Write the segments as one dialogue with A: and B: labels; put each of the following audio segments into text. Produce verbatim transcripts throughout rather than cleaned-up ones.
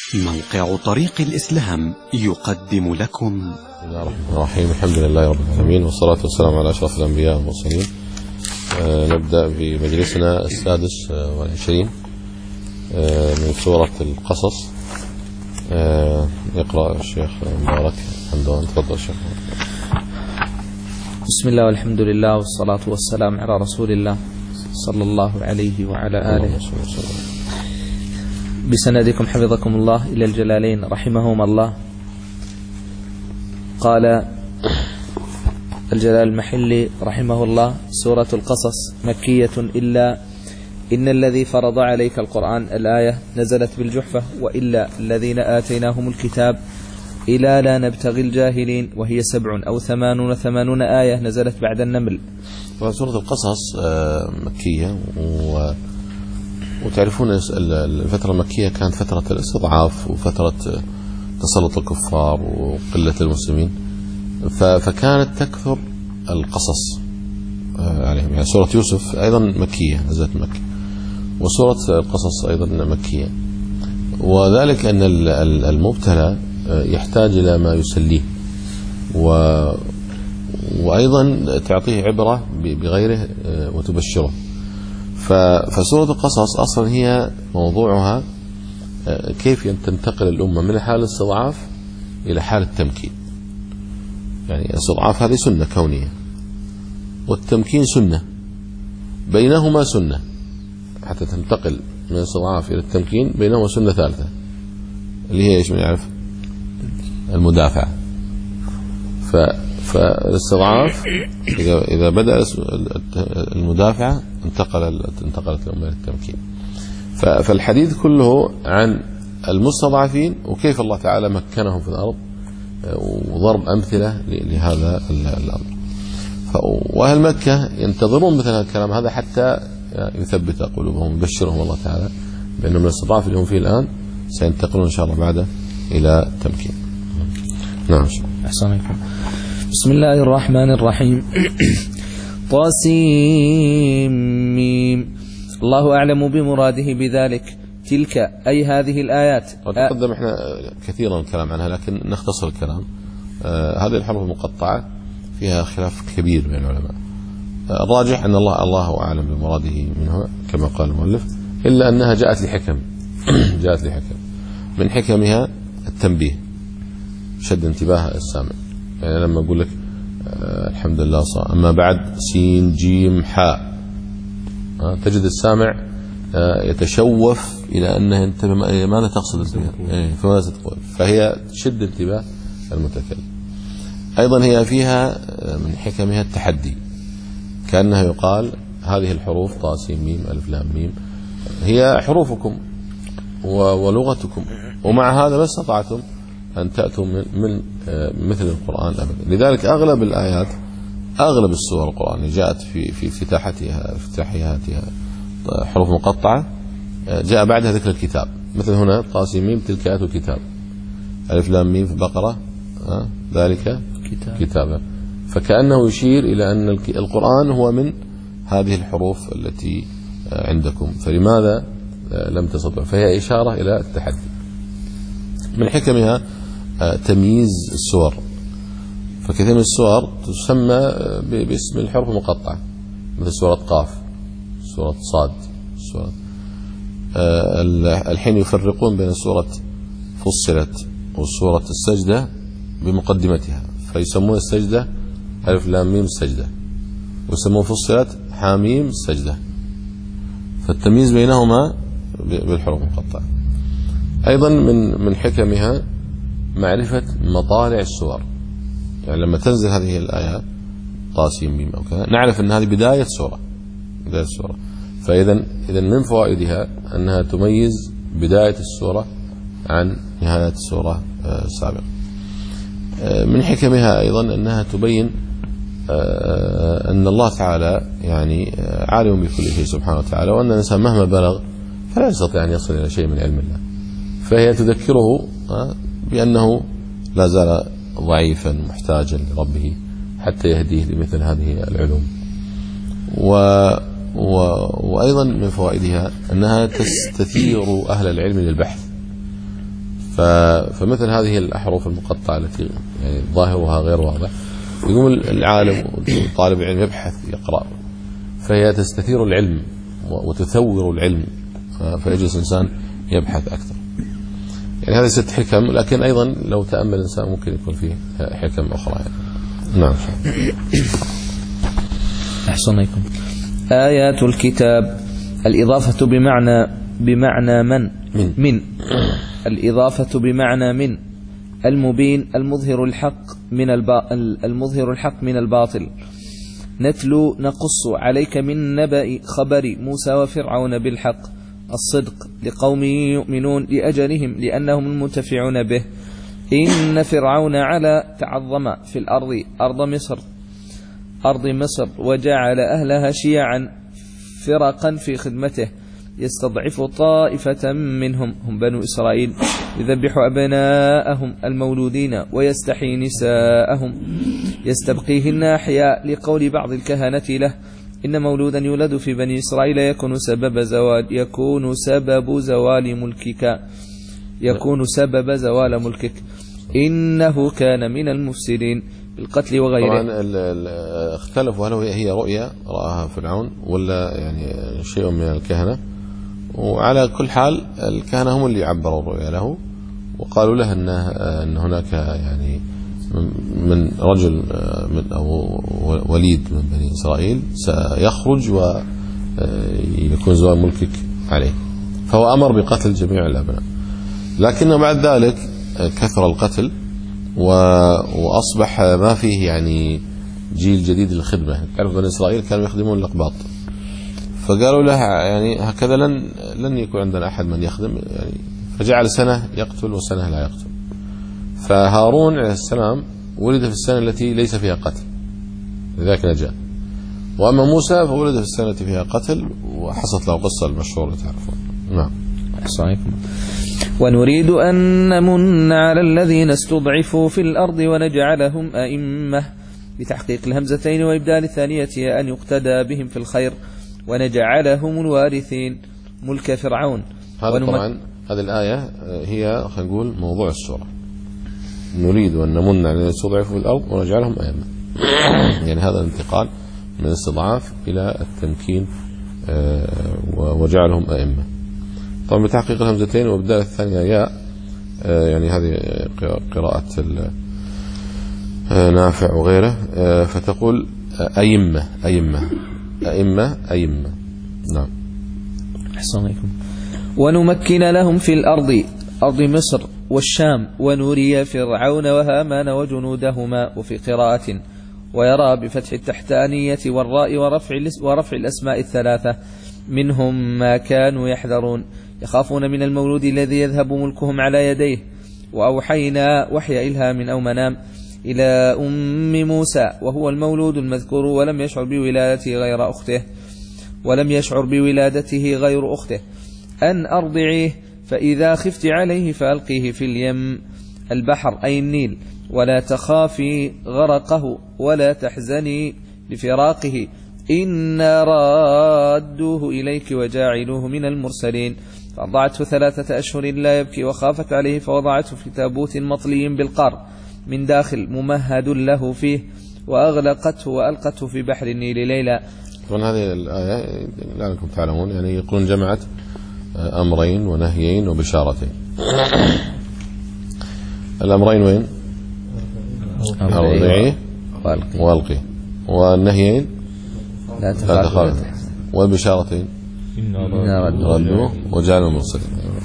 A: موقع طريق الإسلام يقدم لكم.
B: بسم الله الرحمن الرحيم. الحمد لله رب العالمين، والصلاة والسلام على أشرف الأنبياء والمرسلين. آه نبدأ في مجلسنا السادس آه والعشرين آه من سورة القصص. آه يقرأ الشيخ مبارك حمدان. تفضل الشيخ.
C: بسم الله والحمد لله والصلاة والسلام على رسول الله صلى الله عليه وعلى آله بسندكم حفظكم الله إلى الجلالين رحمهما الله. قال الجلال المحلي رحمه الله: سورة القصص مكية إلا إن الذي فرض عليك القرآن الآية نزلت بالجحفة، وإلا الذين آتيناهم الكتاب إلى لا نبتغي الجاهلين، وهي سبع أو ثمانون ثمانون آية نزلت بعد النمل.
B: سورة القصص مكية، وتعرفون الفترة المكية كانت فترة الاستضعاف وفترة تسلط الكفار وقلة المسلمين، فكانت تكثر القصص عليهم. يعني سورة يوسف أيضا مكية نزلت مكة، وسورة القصص أيضا مكية، وذلك أن المبتلى يحتاج إلى ما يسليه و... وأيضا تعطيه عبرة بغيره وتبشره. فسورة القصص أصلا هي موضوعها كيف تنتقل الأمة من حال الاستضعاف إلى حال التمكين. يعني الاستضعاف هذه سنة كونية، والتمكين سنة، بينهما سنة. حتى تنتقل من الاستضعاف إلى التمكين بينهما سنة ثالثة اللي هي إيش من يعرف؟ المدافعة. فالاستضعاف إذا إذا بدأ المدافعة انتقل انتقلت الأمة إلى التمكين. فالحديث كله عن المستضعفين وكيف الله تعالى مكنهم في الأرض، وضرب أمثلة لهذا الأمر. وأهل مكة ينتظرون مثل هذا الكلام هذا حتى يثبت قلوبهم، يبشرهم الله تعالى بأنهم من الاستضعاف اللي هم فيه الآن سينتقلون إن شاء الله بعده إلى التمكين. نعم.
C: أحسن عليكم. بسم الله الرحمن الرحيم. طاسيم ميم. الله أعلم بمراده بذلك. تلك أي هذه الآيات.
B: تقدم احنا كثيرا الكلام عنها، لكن نختصر الكلام. آه هذه الحروف المقطعة فيها خلاف كبير بين العلماء. آه الراجح أن الله الله أعلم بمراده منها كما قال المؤلف، إلا أنها جاءت لحكم. جاءت لحكم من حكمها التنبيه، شد انتباه السامع. يعني لما أقول لك آه الحمد لله صار، أما بعد سين جيم حاء، آه تجد السامع آه يتشوف إلى أنه ينتبه ماذا تقصد إيه فماذا تقول، فهي تشد انتباه المتكلم. أيضا هي فيها من حكمها التحدي، كأنها يقال هذه الحروف طا سين ميم ألف لام ميم هي حروفكم ولغتكم، ومع هذا ما استطعتم أن تأتوا من, من مثل القرآن أبدا. لذلك أغلب الآيات أغلب السور القرآنية جاءت في في افتتاحتها افتتاحياتها حروف مقطعة، جاء بعدها ذكر الكتاب. مثل هنا طاسيم ميم تلك آيات الكتاب، ألف لام ميم في البقرة ذلك كتاب. كتابا، فكأنه يشير إلى أن القرآن هو من هذه الحروف التي عندكم، فلماذا لم تستطع؟ فهي إشارة إلى التحدي. من حكمها تمييز السور، فكثير من السور تسمى باسم الحروف المقطعة، مثل سورة قاف، سورة صاد، سورة الحين يفرقون بين سورة فصلت وسورة السجدة بمقدمتها، فيسمون السجدة ألف لام ميم السجدة، ويسمون فصلت حاميم السجدة، فالتمييز بينهما بالحروف المقطعة. أيضا من من حكمها معرفة مطالع السور. يعني لما تنزل هذه الآية طاسيم ميم أو كذا نعرف أن هذه بداية سورة، بداية السورة. فإذا إذا من فوائدها أنها تميز بداية السورة عن نهاية السورة السابقة. من حكمها أيضا أنها تبين أن الله تعالى يعني عالم بكل شيء سبحانه وتعالى، وأن الإنسان مهما بلغ فلا يستطيع أن يصل إلى شيء من علم الله، فهي تذكره بأنه لا زال ضعيفا محتاجا لربه حتى يهديه لمثل هذه العلوم. و و... وأيضا من فوائدها أنها تستثير أهل العلم للبحث، فمثل هذه الأحرف المقطعة التي يعني ظاهرها غير واضح، يقوم العالم وطالب العلم يبحث يقرأ، فهي تستثير العلم وتثور العلم، فيجلس الإنسان يبحث أكثر. يعني هذه ست حكم، لكن أيضا لو تأمل الإنسان ممكن يكون فيه حكم أخرى يعني. نعم.
C: أحسنكم. آيات الكتاب، الإضافة بمعنى بمعنى من من, من. الإضافة بمعنى من، المبين المظهر الحق من البا المظهر الحق من الباطل. نتلو نقص عليك من نبأ خبر موسى وفرعون بالحق، الصدق لقوم يؤمنون لأجلهم لأنهم المنتفعون به. إن فرعون علا تعظم في الأرض أرض مصر أرض مصر وجعل أهلها شيعا فرقا في خدمته، يستضعف طائفة منهم هم بنو إسرائيل، يذبح أبناءهم المولودين ويستحيي نساءهم، يستبقيهن أحياء لقول بعض الكهنة له إن مولودا يولد في بني إسرائيل يكون سبب زوال يكون سبب زوال ملكك يكون سبب زوال ملكك إنه كان من المفسدين بالقتل وغيره.
B: طبعا اختلفوا هل هي رؤيا رآها فرعون ولا يعني شيء من الكهنة، وعلى كل حال الكهنة هم اللي عبروا الرؤيا له وقالوا له أن هناك يعني من رجل من أو وليد من بني إسرائيل سيخرج ويكون زوال ملكك عليه، فهو أمر بقتل جميع الأبناء. لكن بعد ذلك كثر القتل وأصبح ما فيه يعني جيل جديد للخدمة. تعرف بني إسرائيل كانوا يخدمون الأقباط، فقالوا له يعني هكذا لن لن يكون عندنا أحد من يخدم يعني، فجعل سنة يقتل وسنة لا يقتل. فهارون عليه السلام ولد في السنة التي ليس فيها قتل لذلك نجا، وأما موسى فولد في السنة التي فيها قتل وحصلت له قصة المشهورة تعرفون. نعم.
C: أحسنكم. ونريد أن نمن على الذين استضعفوا في الأرض ونجعلهم أئمة، بتحقيق الهمزتين وإبدال الثانية أن يقتدى بهم في الخير، ونجعلهم الوارثين ملك فرعون.
B: هذا طبعا هذه الآية هي خلينا نقول موضوع السورة. نريد أن نمن على الذين استضعفوا في الأرض ونجعلهم أئمة، يعني هذا الانتقال من الاستضعاف إلى التمكين وجعلهم أئمة. طبعا بتحقيق الهمزتين وإبدال الثانية ياء، يعني هذه قراءة نافع وغيره، فتقول أئمة أئمة أئمة أئمة. نعم.
C: أحسنكم. ونمكن لهم في الأرض أرض مصر والشام ونري فرعون وهامان وجنودهما، وفي قراءة ويرى بفتح التحتانية والراء ورفع, ورفع الأسماء الثلاثة. منهم ما كانوا يحذرون يخافون من المولود الذي يذهب ملكهم على يديه، وأوحينا وحي إلهام أو منام إلى أم موسى وهو المولود المذكور ولم يشعر بولادته غير أخته ولم يشعر بولادته غير أخته أن أرضعيه، فإذا خفت عليه فألقيه في اليم البحر أي النيل، ولا تخافي غرقه ولا تحزني لفراقه، إنا رادوه إليك وجاعلوه من المرسلين. فأرضعته ثلاثة أشهر لا يبكي وخافت عليه فوضعته في تابوت مطلي بالقار من داخل ممهد له فيه، وأغلقته وألقته في بحر النيل ليلا.
B: طبعا هذه الآية لعلكم تعلمون يعني يقولون جمعت أمرين ونهيين وبشارتين. الأمرين وين؟ أرضعيه والقيه، والنهيين لا تخاف، والبشارتين ردوه وجعلوا المرسلين.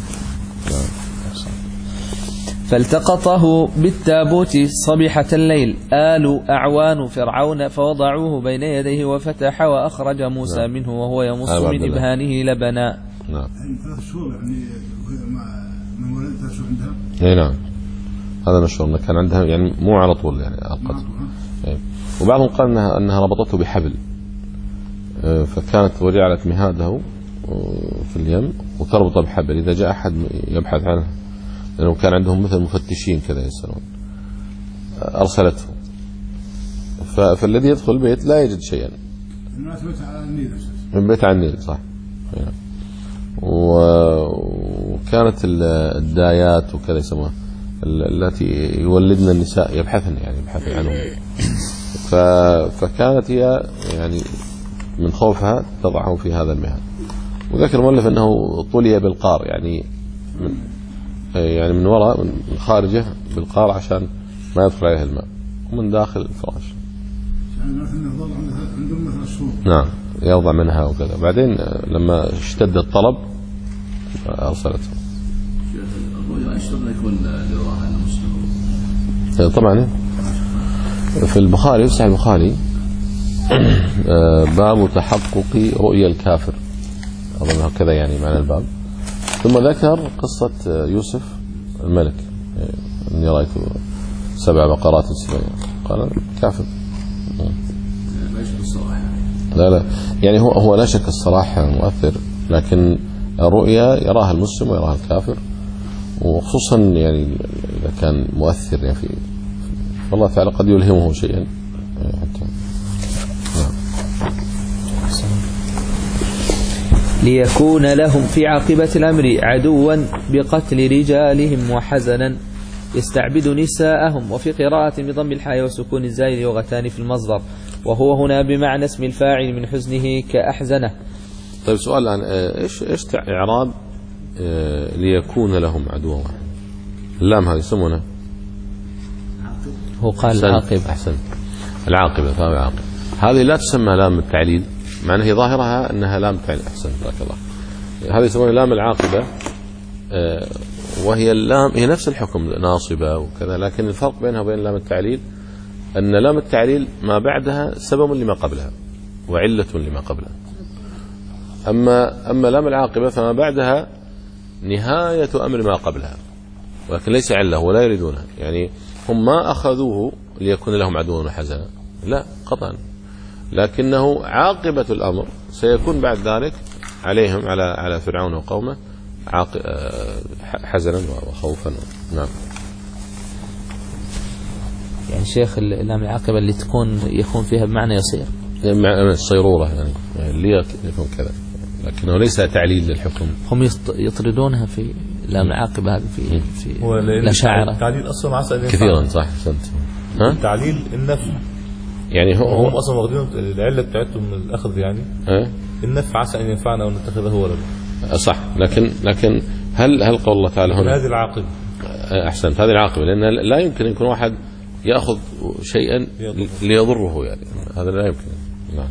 C: فالتقطه بالتابوت صبيحة الليل آل أعوان فرعون فوضعوه بين يديه وفتح وأخرج موسى نعم. منه وهو يمص من إبهانه لبنا.
B: نعم.
D: ثلاث شهور يعني من ولد ثلاث شهور عندها.
B: اي نعم هذا مشهور كان عندها يعني مو على طول يعني القتل. وبعضهم قال انها انها ربطته بحبل، فكانت وجعلت مهاده في اليم وتربطه بحبل، اذا جاء احد يبحث عنه لانه كان عندهم مثل مفتشين كذا يسألون ارسلته، فالذي يدخل البيت لا يجد شيئا.
D: من بيت على النيل.
B: من بيت على النيل صح. وكانت الدايات وكذا يسموها التي يولدن النساء يبحثن يعني يبحثن عنهم. فكانت هي يعني من خوفها تضعه في هذا المهاد. وذكر المؤلف أنه طلي بالقار يعني من يعني من وراء من خارجه بالقار عشان ما يدخل عليه الماء، ومن داخل الفراش. نعم يوضع منها وكذا. بعدين لما اشتد الطلب أرسلته.
E: الرؤيا أشهر يكون لرواها المسلم.
B: طبعا في البخاري في صحيح البخاري باب تحقق رؤيا الكافر، أظن هكذا يعني معنى الباب. ثم ذكر قصة يوسف الملك، إني رأيت سبع بقرات سماء، قال كافر. لا لا يعني هو هو لا شك الصلاح مؤثر، لكن الرؤيا يراها المسلم ويراها الكافر، وخصوصا يعني إذا كان مؤثر يعني في والله تعالى قد يلهمه شيئا حتى.
C: ليكون لهم في عاقبة الأمر عدوا بقتل رجالهم وحزنا يستعبد نساءهم. وفي قراءة بضم الحاء وسكون الزاي لغتان في المصدر، وهو هنا بمعنى اسم الفاعل من حزنه كأحزنه.
B: طيب سؤال الآن، إيش إيش إعراب ليكون لهم عدوا؟ اللام هذه يسمونها
C: هو قال العاقبة.
B: أحسن، العاقبة. فهم العاقبة هذه لا تسمى لام التعليل، مع أنها ظاهرها أنها لام التعليل. أحسن بارك الله. هذه يسمونها لام العاقبة، وهي اللام هي نفس الحكم ناصبة وكذا، لكن الفرق بينها وبين لام التعليل أن لام التعليل ما بعدها سبب لما قبلها وعلة لما قبلها، أما أما لام العاقبة فما بعدها نهاية أمر ما قبلها، ولكن ليس علة ولا يريدونها. يعني هم ما أخذوه ليكون لهم عدوا وحزنا، لا قطعا، لكنه عاقبة الأمر سيكون بعد ذلك عليهم على على فرعون وقومه حزنا وخوفا. نعم.
C: يعني شيخ اللام العاقبة اللي تكون يكون فيها بمعنى يصير
B: الصيرورة يعني اللي يكون كذا، لكنه ليس تعليل للحكم.
C: هم يطردونها في لام العاقبة هذه في في الأشاعرة.
E: التعليل أصلا عسى أن
B: كثيرا صح سنت.
E: ها؟ التعليل النفي
B: يعني هو
E: هم أصلا واخدين العلة بتاعتهم من الأخذ يعني.
B: أه؟
E: النفي عسى أن ينفعنا ونتخذه ولدا.
B: صح، لكن لكن هل هل قول الله تعالى هنا
E: هذه العاقبة؟
B: أحسنت، هذه العاقبة، لأن لا يمكن يكون واحد يأخذ شيئا ليضره يعني، هذا لا يمكن. نعم.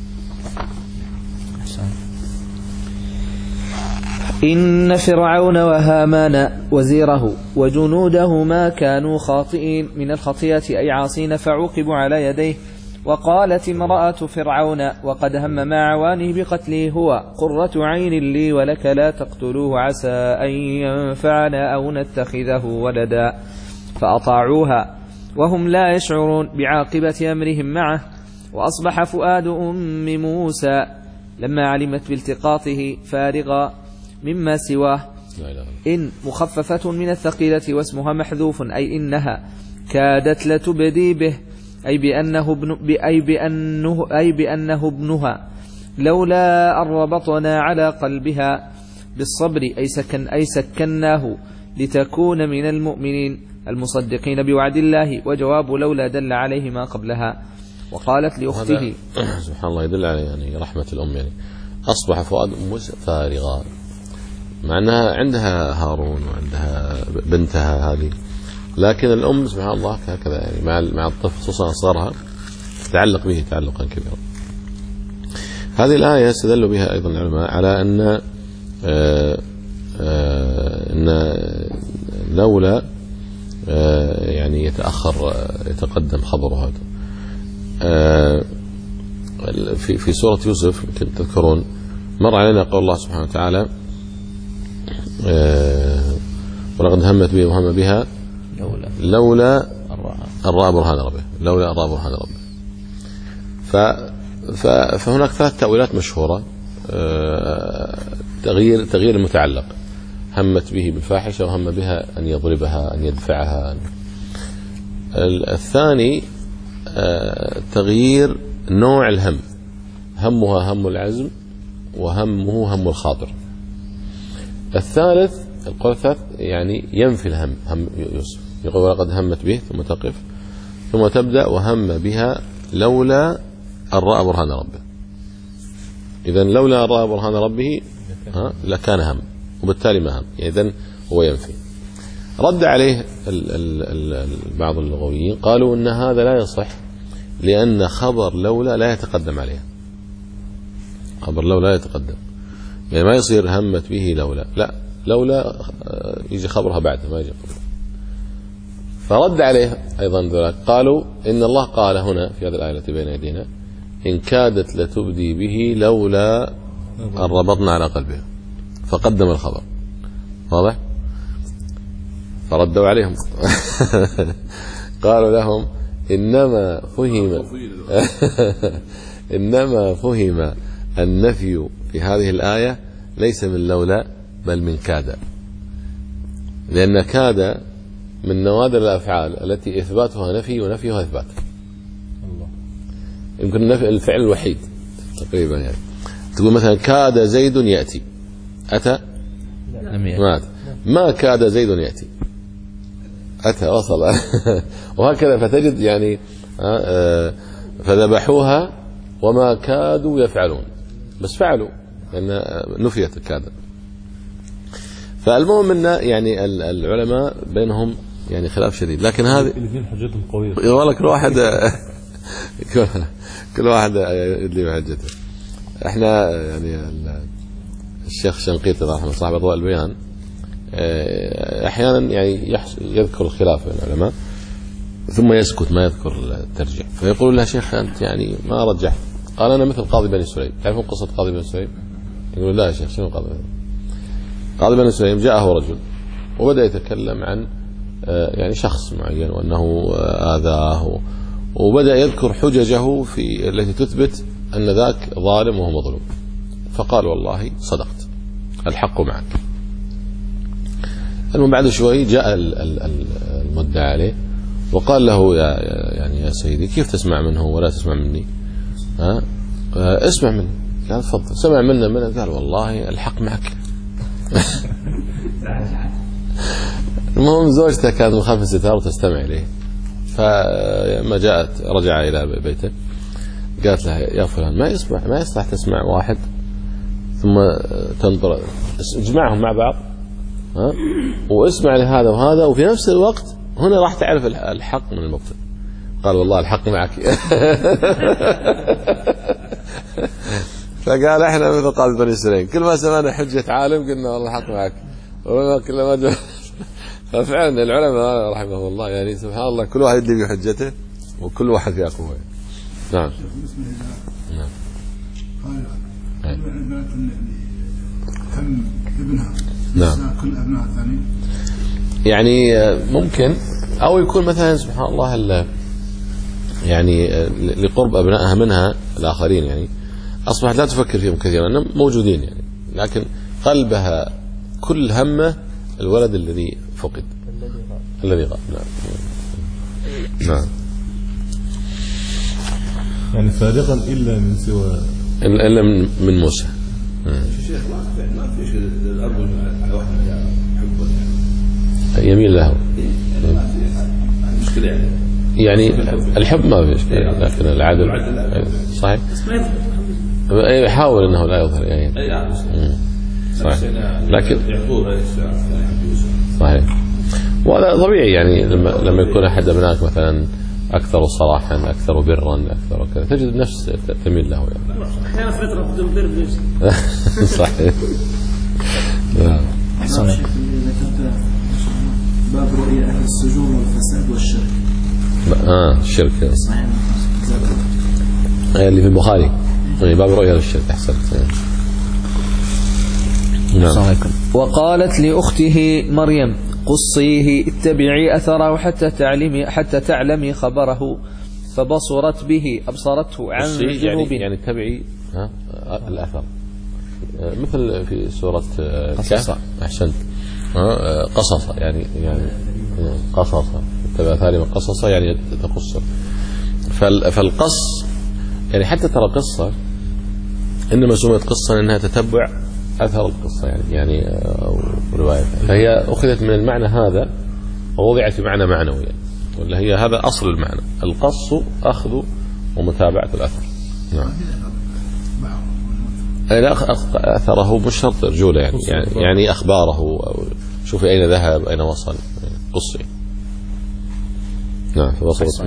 C: إن فرعون وهامان وزيره وجنودهما كانوا خاطئين من الخطيئة أي عاصين فعوقبوا على يديه. وقالت امرأة فرعون وقد هم مع عوانه بقتله هو قرة عين لي ولك لا تقتلوه عسى أن ينفعنا أو نتخذه ولدا، فأطاعوها وهم لا يشعرون بعاقبة أمرهم معه. وأصبح فؤاد أم موسى لما علمت بالتقاطه فارغا مما سواه، إن مخففة من الثقيلة واسمها محذوف أي إنها كادت لتبدي به أي بأنه, ابن أي بأنه, أي بأنه ابنها لولا أن ربطنا على قلبها بالصبر أي, سكن أي سكناه لتكون من المؤمنين المصدقين بوعد الله. وجواب لولا دل عليه ما قبلها. وقالت لأخته
B: سبحان الله يدل على يعني رحمة الأم، يعني أصبح فؤاد أم موسى فارغا، مع أنها عندها هارون وعندها بنتها هذه، لكن الأم سبحان الله هكذا يعني مع مع الطفل خصوصا أصغرها تتعلق به تعلقا كبيرا. هذه الآية استدلوا بها أيضا العلماء على أن آآ آآ أن لولا يعني يتأخر يتقدم خبره هذا. في في سورة يوسف كنت تذكرون مر علينا قول الله سبحانه وتعالى ولقد همت به وهم بها
C: لولا
B: لولا الرأى برهان ربه لولا الرأى برهان ربه. فهناك ثلاث تأويلات مشهورة. تغيير تغيير المتعلق، همت به بالفاحشة وهم بها أن يضربها أن يدفعها. الثاني تغيير نوع الهم، همها هم العزم وهمه هم الخاطر. الثالث القول الثالث يعني ينفي الهم، هم يوسف يقول ولقد همت به ثم تقف ثم تبدأ وهم بها لولا أن رأى برهان ربه. إذن لولا أن رأى برهان ربه ها لكان هم، وبالتالي ما هم، إذن هو ينفي. رد عليه ال ال ال بعض اللغويين قالوا إن هذا لا يصح، لأن خبر لولا لا يتقدم عليها. خبر لولا لا يتقدم، يعني ما يصير همت به لولا، لا، لولا يجي خبرها بعدها، ما يجي قبلها. فرد عليه أيضا ذلك قالوا إن الله قال هنا في هذه الآية التي بين يدينا إن كادت لتبدي به لولا أن ربطنا على قلبها، فقدم الخبر. واضح؟ فردوا عليهم قالوا لهم إنما فهم إنما فهم النفي في هذه الآية ليس من لولا بل من كاد، لأن كاد من نوادر الأفعال التي إثباتها نفي ونفيها إثبات. يمكن النفي الفعل الوحيد تقريبا، يعني تقول مثلا كاد زيد يأتي، أتى ما أتى، ما كاد زيد يأتي، أتى وصل وهكذا. فتجد يعني فذبحوها وما كادوا يفعلون، بس فعلوا لأن نفيت كاد. فالمهم أن يعني العلماء بينهم يعني خلاف شديد، لكن هذه
E: الاثنين حجتهم قوية
B: والله. كل واحد كل واحد يدلي بحجته. احنا يعني الشيخ شنقيطي رحمه الله صاحب أضواء البيان احيانا يعني يذكر الخلاف بين العلماء ثم يسكت ما يذكر الترجيح، فيقول له شيخ انت يعني ما رجحت. قال انا مثل قاضي بني سليم. تعرفون قصة قاضي بني سليم؟ يقول لا يا شيخ شنو قاضي بني قاضي بني سليم؟ جاءه رجل وبدأ يتكلم عن يعني شخص معين وأنه آذاه، وبدأ يذكر حججه في التي تثبت أن ذاك ظالم وهو مظلوم. فقال والله صدقت، الحق معك. المهم بعد شوي جاء المدعى عليه وقال له يا يعني يا سيدي كيف تسمع منه ولا تسمع مني؟ ها اسمع مني. قال تفضل. سمع منا منه. قال والله الحق معك. المهم زوجته كانت من خلف الستار وتستمع إليه، فلما جاءت رجع إلى بيته قالت له يا فلان ما يصبح ما يصلح تسمع واحد ثم تنظر، اجمعهم مع بعض ها واسمع لهذا وهذا، وفي نفس الوقت هنا راح تعرف الحق من المبطل. قال والله الحق معك. فقال احنا مثل قاضي بني سليم، كل ما سمعنا حجة عالم قلنا والله الحق معك، كلما جاء. ففعلا العلماء رحمه الله يعني سبحان الله كل واحد يدلي بحجته وكل واحد فيه قوة. نعم.
D: نعم. هم ابنها.
B: نعم.
D: كل أبناء الثاني.
B: يعني ممكن أو يكون مثلا سبحان الله يعني لقرب أبنائها منها الآخرين، يعني أصبحت لا تفكر فيهم كثيرا، أنهم موجودين يعني، لكن قلبها كل همه الولد الذي فقد الذي غاب. نعم. نعم.
E: يعني فارغا إلا من سوى
B: إلا من, من موسى.
F: الشيخ ما فيش الأرض على واحد حب
B: يميل له
F: مشكلة يعني.
B: يعني الحب ما في مشكلة، لكن العدل صحيح. يحاول أنه لا يظهر يعني. صحيح. لكن صحيح، وهذا طبيعي يعني لما لما يكون أحد أبنائك مثلا أكثر صراحا أكثر برا أكثر كذا تجد النفس تميل له يعني.
G: أحيانا فترة بدون بر.
B: صحيح.
G: أحسن. باب رؤية أهل السجون والفساد والشرك.
B: آه الشرك صحيح. اللي في البخاري باب رؤية الشرك. أحسنت.
C: نعم. وقالت لأخته مريم قصيه اتبعي أثره حتى تعلمي حتى تعلمي خبره فبصرت به أبصرته عن جنوب.
B: يعني, يعني تبعي ها الأثر مثل في سورة
C: قصص.
B: أحسنت. قصص يعني يعني قصص تبع ثاني من قصص يعني تقص. فالقص يعني حتى ترى قصة إنما سميت قصة إنها تتبع أثر القصة يعني يعني أو رواية، فهي أخذت من المعنى هذا ووضعت في معنى معنوي يعني. ولا هي هذا أصل المعنى، القص أخذ ومتابعة الأثر. نعم. لا أثره مش شرط رجوله يعني يعني, يعني أخباره أو شوفي أين ذهب أين وصل قصي. نعم. فوصل.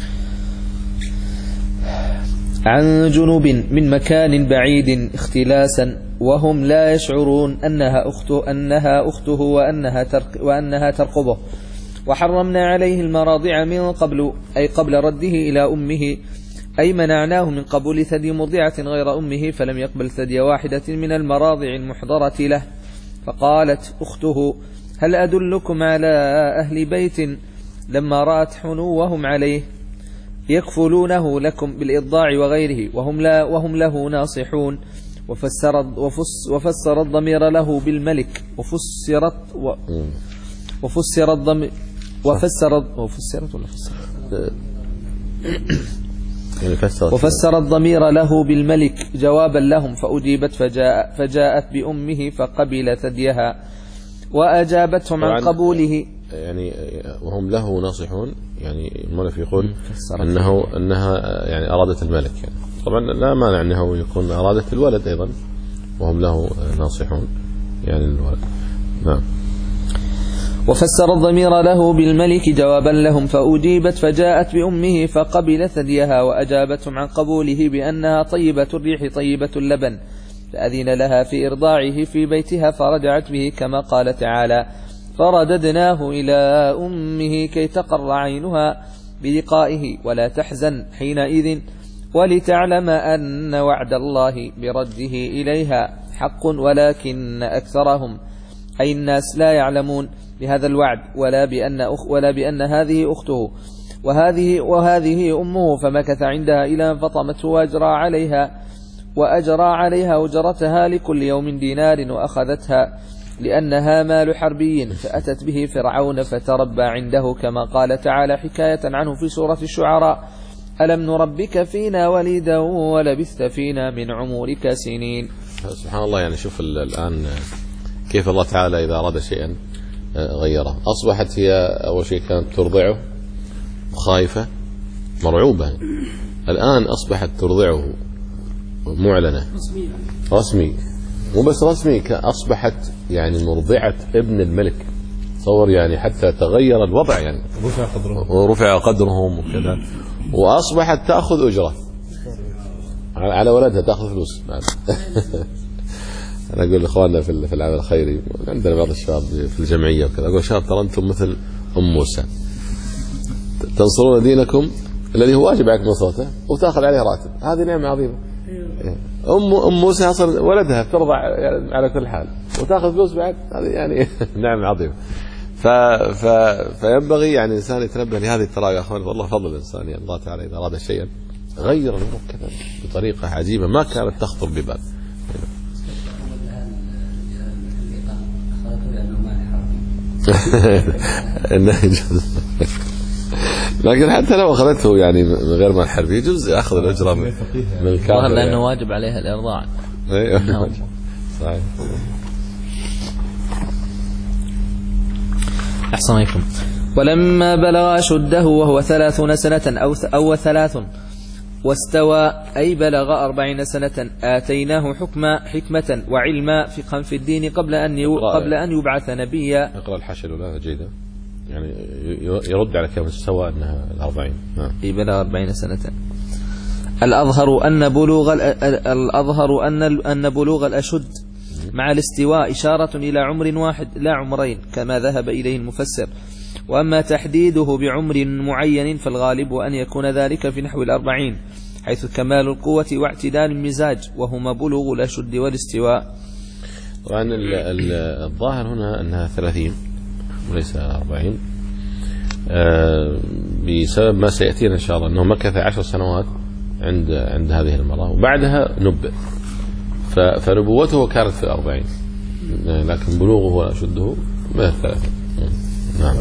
C: عن جنوب من مكان بعيد اختلاسا وهم لا يشعرون أنها أخته أنها أخته وأنها ترق وأنها ترقبه، وحرمنا عليه المراضع من قبل أي قبل رده إلى أمه، أي منعناه من قبول ثدي مرضعة غير أمه فلم يقبل ثدي واحدة من المراضع المحضرة له، فقالت أخته هل أدلكم على أهل بيت لما رأت حنوهم عليه يكفلونه لكم بالإضاع وغيره وهم, لا وهم له ناصحون. وفسر, وفس وفسر الضمير له بالملك وفسرت و وفسر الضمير وفسر وفسرت ولا فسرت وفسر الضمير له بالملك جوابا لهم، فأجيبت فجاء فجاءت بأمه فقبل ثديها وأجابتهم عن قبوله.
B: يعني وهم له ناصحون، يعني المؤلف يقول أنه أنها يعني أرادت الملك يعني. طبعا لا مانع أنه يكون أرادت الولد أيضا وهم له ناصحون يعني الولد. نعم.
C: وفسر الضمير له بالملك جوابا لهم فأجيبت فجاءت بأمه فقبل ثديها وأجابتهم عن قبوله بأنها طيبة الريح طيبة اللبن، فأذن لها في إرضاعه في بيتها فرجعت به كما قال تعالى فرددناه إلى أمه كي تقر عينها بلقائه ولا تحزن حينئذ ولتعلم أن وعد الله برده إليها حق ولكن أكثرهم أي الناس لا يعلمون بهذا الوعد ولا بأن, أخ ولا بأن هذه أخته وهذه, وهذه أمه، فمكث عندها إلى أن فطمته وأجرى عليها وأجرى عليها أجرتها لكل يوم دينار وأخذتها لأنها مال حربي، فأتت به فرعون فتربى عنده كما قال تعالى حكاية عنه في سورة الشعراء ألم نربك فينا وليدا ولبثت فينا من عمرك سنين.
B: سبحان الله. يعني شوف الآن كيف الله تعالى إذا أراد شيئا غيره. أصبحت هي أول شيء كانت ترضعه خايفة مرعوبة، الآن أصبحت ترضعه معلنة رسمي، مو بس رسمي، أصبحت يعني مرضعة ابن الملك. تصور يعني حتى تغير الوضع يعني
E: رفع قدرهم
B: ورفع قدرهم وكذا، وأصبحت تأخذ أجرة على ولدها، تأخذ فلوس. أنا أقول لإخواننا في العمل الخيري، عندنا بعض الشباب في الجمعية وكذا، أقول شباب ترى أنتم مثل أم موسى تنصرون دينكم الذي هو واجب عليكم نصرته وتأخذ عليه راتب، هذه نعمة عظيمة. أم أم موسى أصلا ولدها ترضع على كل حال وتأخذ فلوس بعد، هذه يعني نعمة عظيمة. ف ف فينبغي يعني الإنسان يتنبه لهذه التراجع. أخوان والله فضل الإنسان يعني الله تعالى إذا أراد شيئا غير الأمور كذا بطريقة عجيبة ما كانت تخطر ببال. لكن حتى لو أخذته يعني من غير ما الحرب يجوز أخذ الأجرة من الكافر
C: لأنه
B: يعني.
C: واجب عليها الإرضاع.
B: أيوه صحيح.
C: أحسن عليكم. ولما بلغ أشده وهو ثلاثون سنة أو أو ثلاث واستوى أي بلغ أربعين سنة آتيناه حكما حكمة وعلما فقها في الدين قبل أن قبل أن يبعث نبيا.
B: اقرأ الحشر ولا جيدة يعني يرد على كم استوى أنها الأربعين.
C: أي بلغ أربعين سنة. الأظهر أن بلوغ الأظهر أن أن بلوغ الأشد مع الاستواء إشارة إلى عمر واحد لا عمرين كما ذهب إليه المفسر، وأما تحديده بعمر معين فالغالب أن يكون ذلك في نحو الأربعين حيث كمال القوة واعتدال المزاج وهما بلوغ الأشد والاستواء.
B: طبعا الظاهر هنا أنها ثلاثين وليس أربعين بسبب ما سيأتينا إن شاء الله أنه مكث عشر سنوات عند عند هذه المرأة وبعدها نبئ، فنبوته كانت في الأربعين لكن بلوغه وأشده ما الثلاثين. نعم.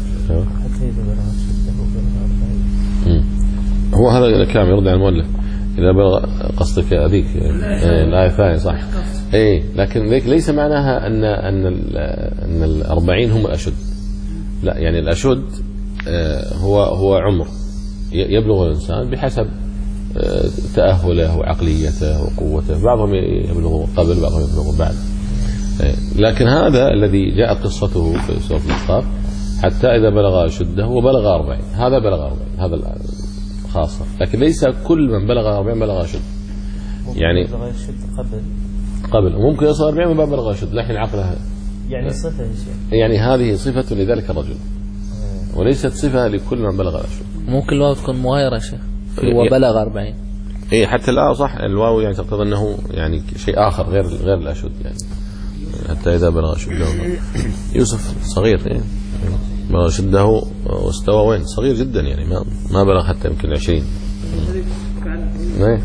B: هو هذا الكلام يرد على المؤلف إذا بلغ قصدك هذيك الآية الثانية صح. ايه لكن ليس معناها ان ان ان الأربعين هم الأشد، لا يعني الأشد هو هو عمر يبلغ الإنسان بحسب تأهله وعقليته وقوته، بعضهم يبلغ قبل بعضهم يبلغ بعد. لكن هذا الذي جاءت قصته في سورة الأحقاف حتى إذا بلغ أشده وبلغ أربعين، هذا بلغ أربعين هذا خاصة، لكن ليس كل من بلغ أربعين بلغ أشد. يعني
C: قبل
B: قبل وممكن يصل أربعين وما بلغ أشد لكن عقلها
C: يعني صفة
B: يعني هذه صفة لذلك الرجل وليست صفة لكل من بلغ أشد.
C: ممكن الواو تكون مغايرة شيخ وبلغ أربعين.
B: إيه حتى الآن صح الواو يعني تقتضي أنه يعني شيء آخر غير غير الأشد يعني حتى إذا بلغ أشده. يوسف صغير إيه بلغ أشده واستوى وين صغير جدا يعني ما ما بلغ حتى يمكن عشرين. إيه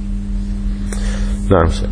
B: نعم سيد.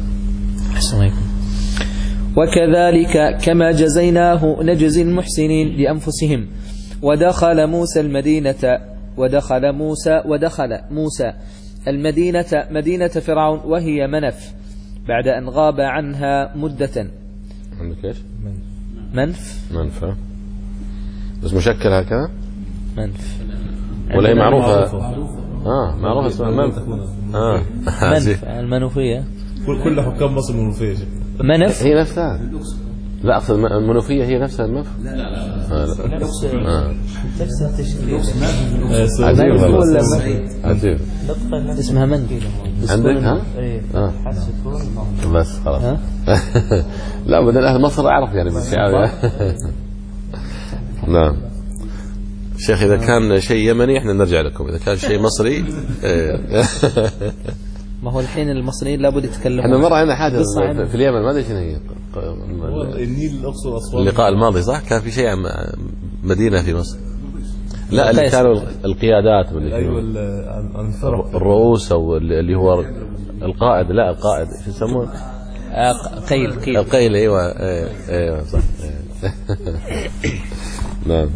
C: وكذلك كما جزيناه نجزي المحسنين لأنفسهم. ودخل موسى المدينة ودخل موسى ودخل موسى المدينة مدينة فرعون وهي منف بعد أن غاب عنها مدة.
B: عندك ايش؟
C: منف
B: منف بس مشكل هكذا
C: منف
B: ولا هي معروفة؟ اه معروفة اسمها منف. اه
C: منف المنوفية
E: كل كل حكام مصر منوفية
C: منف
B: هي نفسها. لا أقصد المنوفية هي نفسها المنف. آه لا.
C: نفس
B: آه.
C: نفس التشكيل.
B: عجيب والله عجيب.
C: اسمها منف
B: عندك ها؟ آه. بس خلاص. لا بدل أهل مصر أعرف يعني بالشعاب. نعم شيخ إذا كان شيء يمني إحنا نرجع لكم، إذا كان شيء مصري.
C: ما هو الحين المصريين لابد يتكلمون.
B: احنا مرة عندنا حاجة في اليمن ما ادري شنو هي
E: النيل الأقصر أسوان.
B: اللقاء الماضي صح كان في شيء عن مدينة في مصر. لا اللي كانوا القيادات
E: ايوه عن فرق
B: الرؤوس او اللي هو القائد. لا القائد شو يسمونه؟
C: قيل قيل
B: القيل. ايوه ايوه صح. نعم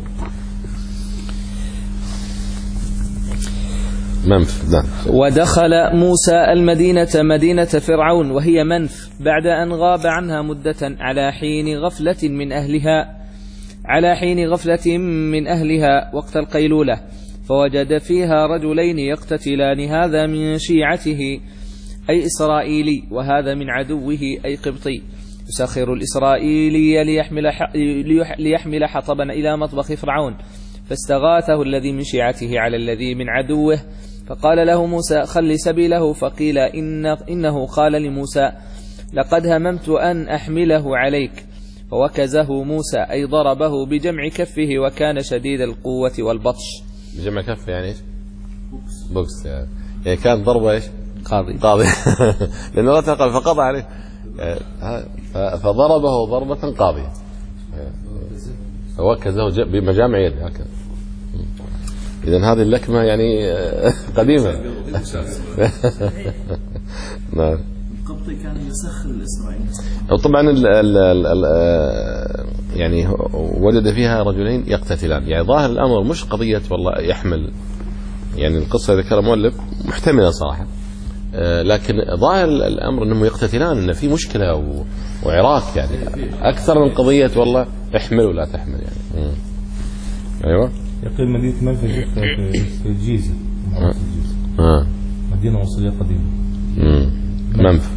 B: منف. نعم.
C: ودخل موسى المدينة مدينة فرعون وهي منف بعد أن غاب عنها مدة على حين غفلة من أهلها على حين غفلة من أهلها وقت القيلولة، فوجد فيها رجلين يقتتلان، هذا من شيعته أي إسرائيلي وهذا من عدوه أي قبطي، يسخر الإسرائيلي ليحمل, ليحمل حطبا إلى مطبخ فرعون، فاستغاثه الذي من شيعته على الذي من عدوه، فقال له موسى خل سبيله، فقيل إن إنه قال لموسى لقد هممت أن أحمله عليك، فوكزه موسى أي ضربه بجمع كفه وكان شديد القوة والبطش.
B: بجمع كفه يعني ايش؟ بوكس يعني, يعني كان ضربه ايش؟
C: قاضي
B: قاضي لأنه لا تقل فقضى عليه فضربه ضربة قاضية فوكزه بمجامع يده هكذا. إذن هذه اللكمة يعني قديمة. نعم.
G: القبطي كان يسخر الإسرائيلي.
B: وطبعا ال ال ال يعني وجد فيها رجلين يقتتلان، يعني ظاهر الأمر مش قضية والله يحمل، يعني القصة ذكر المؤلف محتملة صراحة، لكن ظاهر الأمر أنهم يقتتلان، أن في مشكلة وعراك يعني أكثر من قضية والله احمل ولا تحمل يعني. م. أيوة.
E: يقول مدينة منف في الجيزة.
B: آه. آه.
E: مدينة مصرية قديمة.
B: منف.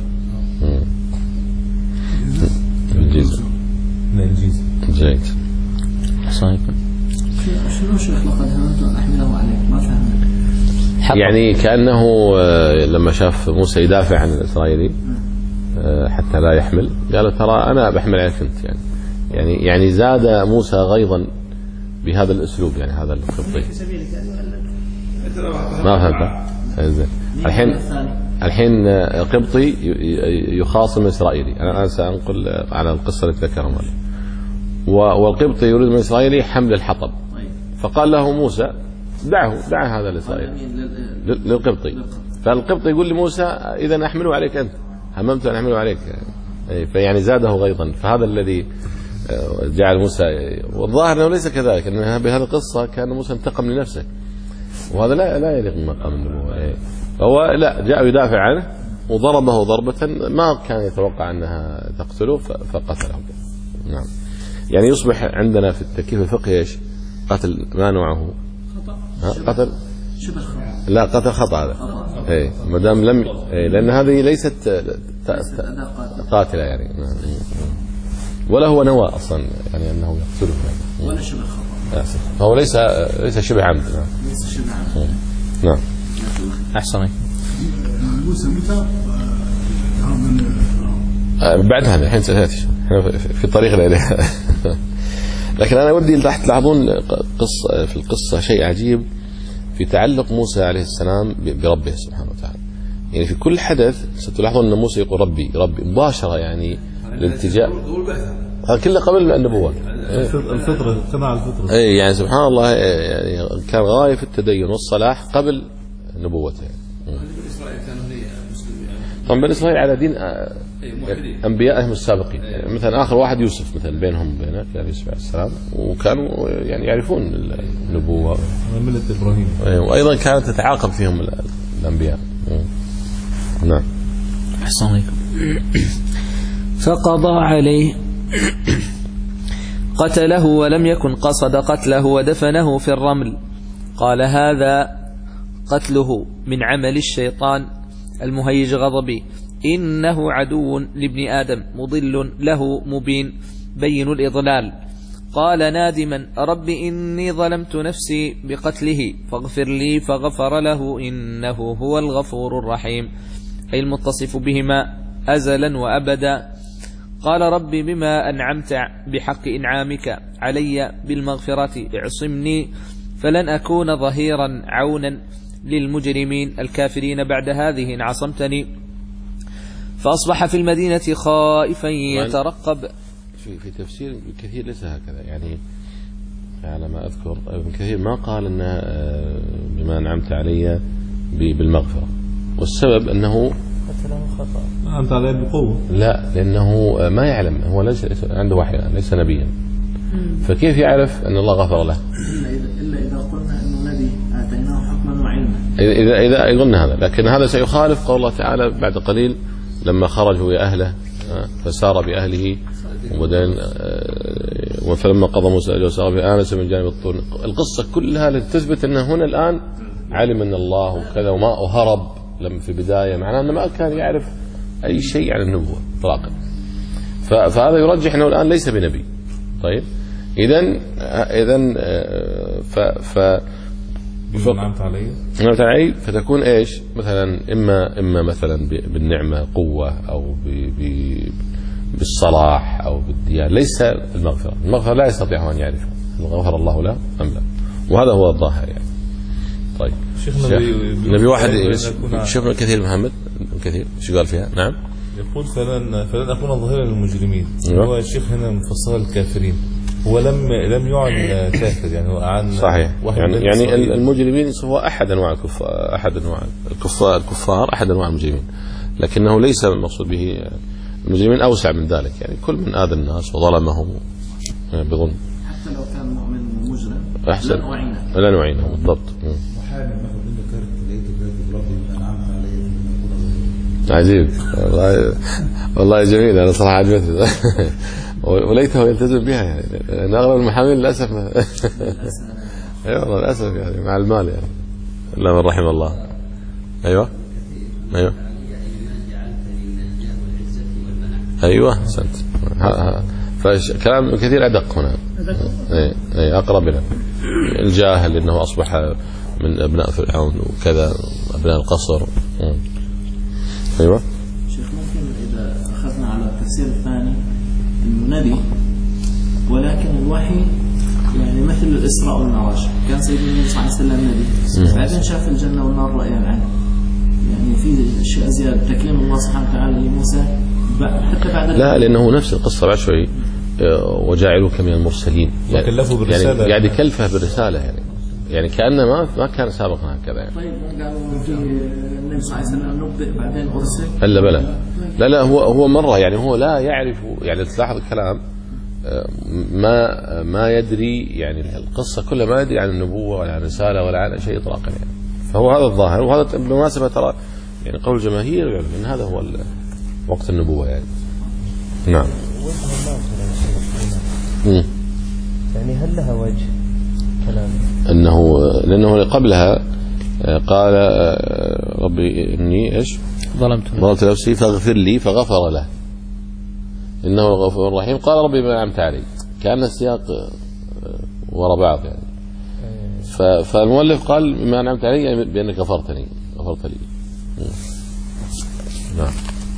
B: الجيزة.
E: لا الجيزة.
B: جيد.
C: صحيح.
G: شنو شيخ لقد هممت أن أحمله عليك؟ ما فهمت.
B: يعني كأنه لما شاف موسى يدافع عن الإسرائيلي حتى لا يحمل، قال ترى أنا بحمل عليك أنت يعني يعني يعني زاد موسى غيظا بهذا الأسلوب، يعني هذا القبطي. ما فهمت. الحين الحين قبطي يخاصم إسرائيلي. أنا سأنقل على القصة التي ذكرها، والقبطي يريد من إسرائيلي حمل الحطب، فقال له موسى دعه دع هذا الإسرائيلي للقبطي، فالقبطي يقول لموسى إذا أحمله عليك أنت، هممت أن أحمله عليك يعني، فيعني زاده غيظا. فهذا الذي جعل موسى، والظاهر أنه ليس كذلك، أن بهذه القصة كان موسى انتقم لنفسه، وهذا لا لا يليق بمقام النبوة. فهو لا جاء يدافع عنه وضربه ضربة ما كان يتوقع أنها تقتله فقتله. نعم. يعني يصبح عندنا في التكييف الفقهي إيش؟ قتل ما نوعه؟
G: خطأ.
B: قتل
G: شبه خطأ.
B: لا قتل خطأ هذا. إيه ما دام لم إيه لأن هذه ليست قاتلة يعني. ولا هو نوى أصلا يعني أنه يقتله يعني.
G: ولا شبه خطأ.
B: فهو ليس ليس شبه عمد. نعم.
G: ليس شبه عمد.
B: نعم.
C: أحسن.
D: موسى متى
B: بعد هذا الحين سنأتي في طريق إليها. لكن أنا ودي تحت تلاحظون قصة في القصة شيء عجيب في تعلق موسى عليه السلام بربه سبحانه وتعالى. يعني في كل حدث ستلاحظون أن موسى يقول ربي ربي مباشرة يعني الالتجاء هذا كله قبل النبوة.
E: الفطرة اقتناع الفطرة.
B: أي يعني سبحان الله يعني كان غاية في التدين والصلاح قبل نبوته. طبعا بني إسرائيل على دين أنبيائهم السابقين يعني مثلا آخر واحد يوسف مثلا بينهم وبينه كان يوسف عليه السلام وكانوا يعني يعرفون النبوة
E: ملة إبراهيم
B: وأيضا كانت تتعاقب فيهم الأنبياء. نعم.
C: أحسن عليكم. فقضى عليه قتله ولم يكن قصد قتله ودفنه في الرمل. قال هذا قتله من عمل الشيطان المهيج غضبي إنه عدو لابن آدم مضل له مبين بين الإضلال. قال نادما رب إني ظلمت نفسي بقتله فاغفر لي فغفر له إنه هو الغفور الرحيم أي المتصف بهما أزلا وأبدا. قال رب بما أنعمت بحق إنعامك علي بالمغفرة اعصمني فلن أكون ظهيرا عونا للمجرمين الكافرين بعد هذه إن عصمتني. فأصبح في المدينة خائفا يترقب.
B: في في تفسير ابن كثير ليس هكذا يعني على ما أذكر ابن كثير ما قال أن بما أنعمت علي بالمغفرة والسبب أنه
E: أنت علي بقوة
B: لا لأنه ما يعلم هو ليس عنده وحي ليس نبيا فكيف يعرف أن الله غفر له
G: إلا إذا قلنا أنه نبي آتيناه حكما وعلما
B: إذا إذا يظن هذا لكن هذا سيخالف قول الله تعالى بعد قليل لما خرجوا يا أهله فسار بأهله وبعدين وفلما قضى موسى الأجل وسار بآنس من جانب الطور. القصة كلها لتثبت أنه هنا الآن علم أن الله وكذا وما وهرب لما في البداية معناه أنه ما كان يعرف أي شيء عن النبوة إطلاقا. فهذا يرجح أنه الآن ليس بنبي. طيب إذن إذن ف ف
E: نعمت علي
B: نعمت علي فتكون إيش مثلا إما إما مثلا بالنعمة قوة أو ب ب بالصلاح أو بالديانة ليس المغفرة. المغفرة لا يستطيع أن يعرف هل غفر الله له أم لا وهذا هو الظاهر يعني. طيب
E: شيخنا
B: نبي واحد شوفنا كثير محمد كثير شو قال فيها. نعم
E: يقول فلن فلن أكون ظهيرا للمجرمين.
B: أيوة.
E: هو الشيخ هنا مفسر الكافرين هو لم لم يعن كافر يعني هو عن
B: صحيح يعني يعني
E: إسرائيل.
B: المجرمين هو أحد أنواع الكفار أحد أنواع الكفار الكفار أحد أنواع المجرمين لكنه ليس المقصود به المجرمين أوسع من ذلك يعني كل من آذى الناس وظلمهم بظلم
G: حتى لو كان مؤمن مجرم
B: أحسن
G: لا نعينه
B: لا نعينه بالضبط. عجيب والله والله جميل أنا صراحة عجبتني وليته يلتزم بها يعني لأن أغلب المحامين للأسف أيوة والله للأسف يعني مع المال يعني إلا من رحم الله. أيوة أيوة أيوة سنت فكلام كثير أدق هنا أي أي أقرب له الجاهل إنه أصبح من أبناء فرعون وكذا أبناء القصر. أيوة
G: شيخ ممكن إذا أخذنا على التفسير الثاني إنه نبي ولكن الوحي يعني مثل الإسراء والمعراج كان سيدنا النبي صلى الله عليه وسلم نبي بعدين شاف الجنة والنار رأي العين يعني في أشياء زيادة تكليم الله سبحانه وتعالى لموسى حتى بعد
B: لا لأنه نفس القصة بعد شوي وجاعلوك من المرسلين يعني يعني قاعد يكلفه بالرسالة يعني يعني كأنه ما ما كان سابقا هكذا يعني.
G: طيب قالوا في النبي صلى الله عليه وسلم نبئ بعدين أرسل
B: إلا بلى لا لا هو هو مرة يعني هو لا يعرف يعني تلاحظ الكلام ما ما يدري يعني القصة كلها ما يدري عن النبوة ولا عن الرسالة ولا عن شيء إطلاقا يعني. فهو هذا الظاهر وهذا بالمناسبة ترى يعني قول الجماهير ان هذا هو وقت النبوة يعني. نعم. مم.
C: يعني هل لها وجه كلامه؟
B: انه لانه قبلها قال ربي اني ايش
C: ظلمت
B: ظلمت نفسي فاغفر لي فغفر له انه الغفور الرحيم. قال ربي ما انعمت علي، كان السياق وراء بعض يعني. فالمؤلف قال بما انعمت علي يعني بانك غفرتني غفرت لي. نعم.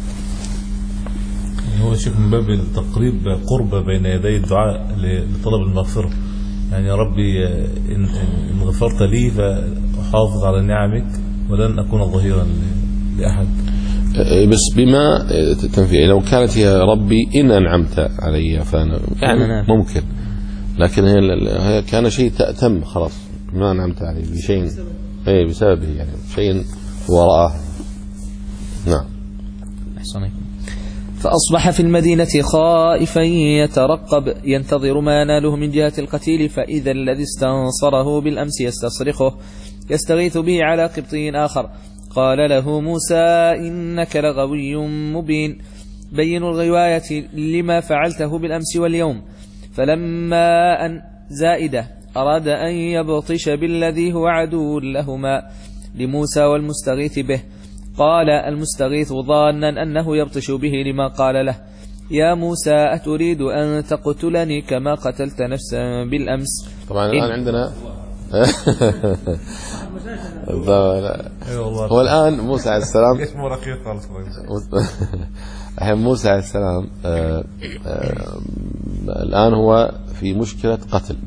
E: هو شيخ من باب التقريب قرب بين يدي الدعاء لطلب المغفرة، يعني يا ربي إن غفرت لي فأحافظ على نعمك ولن أكون ظهيرا لأحد.
B: بس بما تنفي لو كانت يا ربي إن أنعمت علي فأنا يعني ممكن، لكن هي كان شيء تم خلاص ما أنعمت علي بشيء أي بسببه يعني شيء وراءه. نعم.
C: أحسنكم. فأصبح في المدينة خائفا يترقب ينتظر ما يناله من جهة القتيل، فإذا الذي استنصره بالأمس يستصرخه يستغيث به على قبطي آخر. قال له موسى إنك لغوي مبين بين الغواية لما فعلته بالأمس واليوم. فلما أن زائدة أراد أن يبطش بالذي هو عدو لهما لموسى والمستغيث به. قال المستغيث ظانا أنه يبطش به لما قال له يا موسى أتريد أن تقتلني كما قتلت نفسا بالأمس. طبعا
B: الآن عندنا هو الآن موسى عليه السلام الحين موسى عليه السلام آآ آآ الآن هو في مشكلة قتل،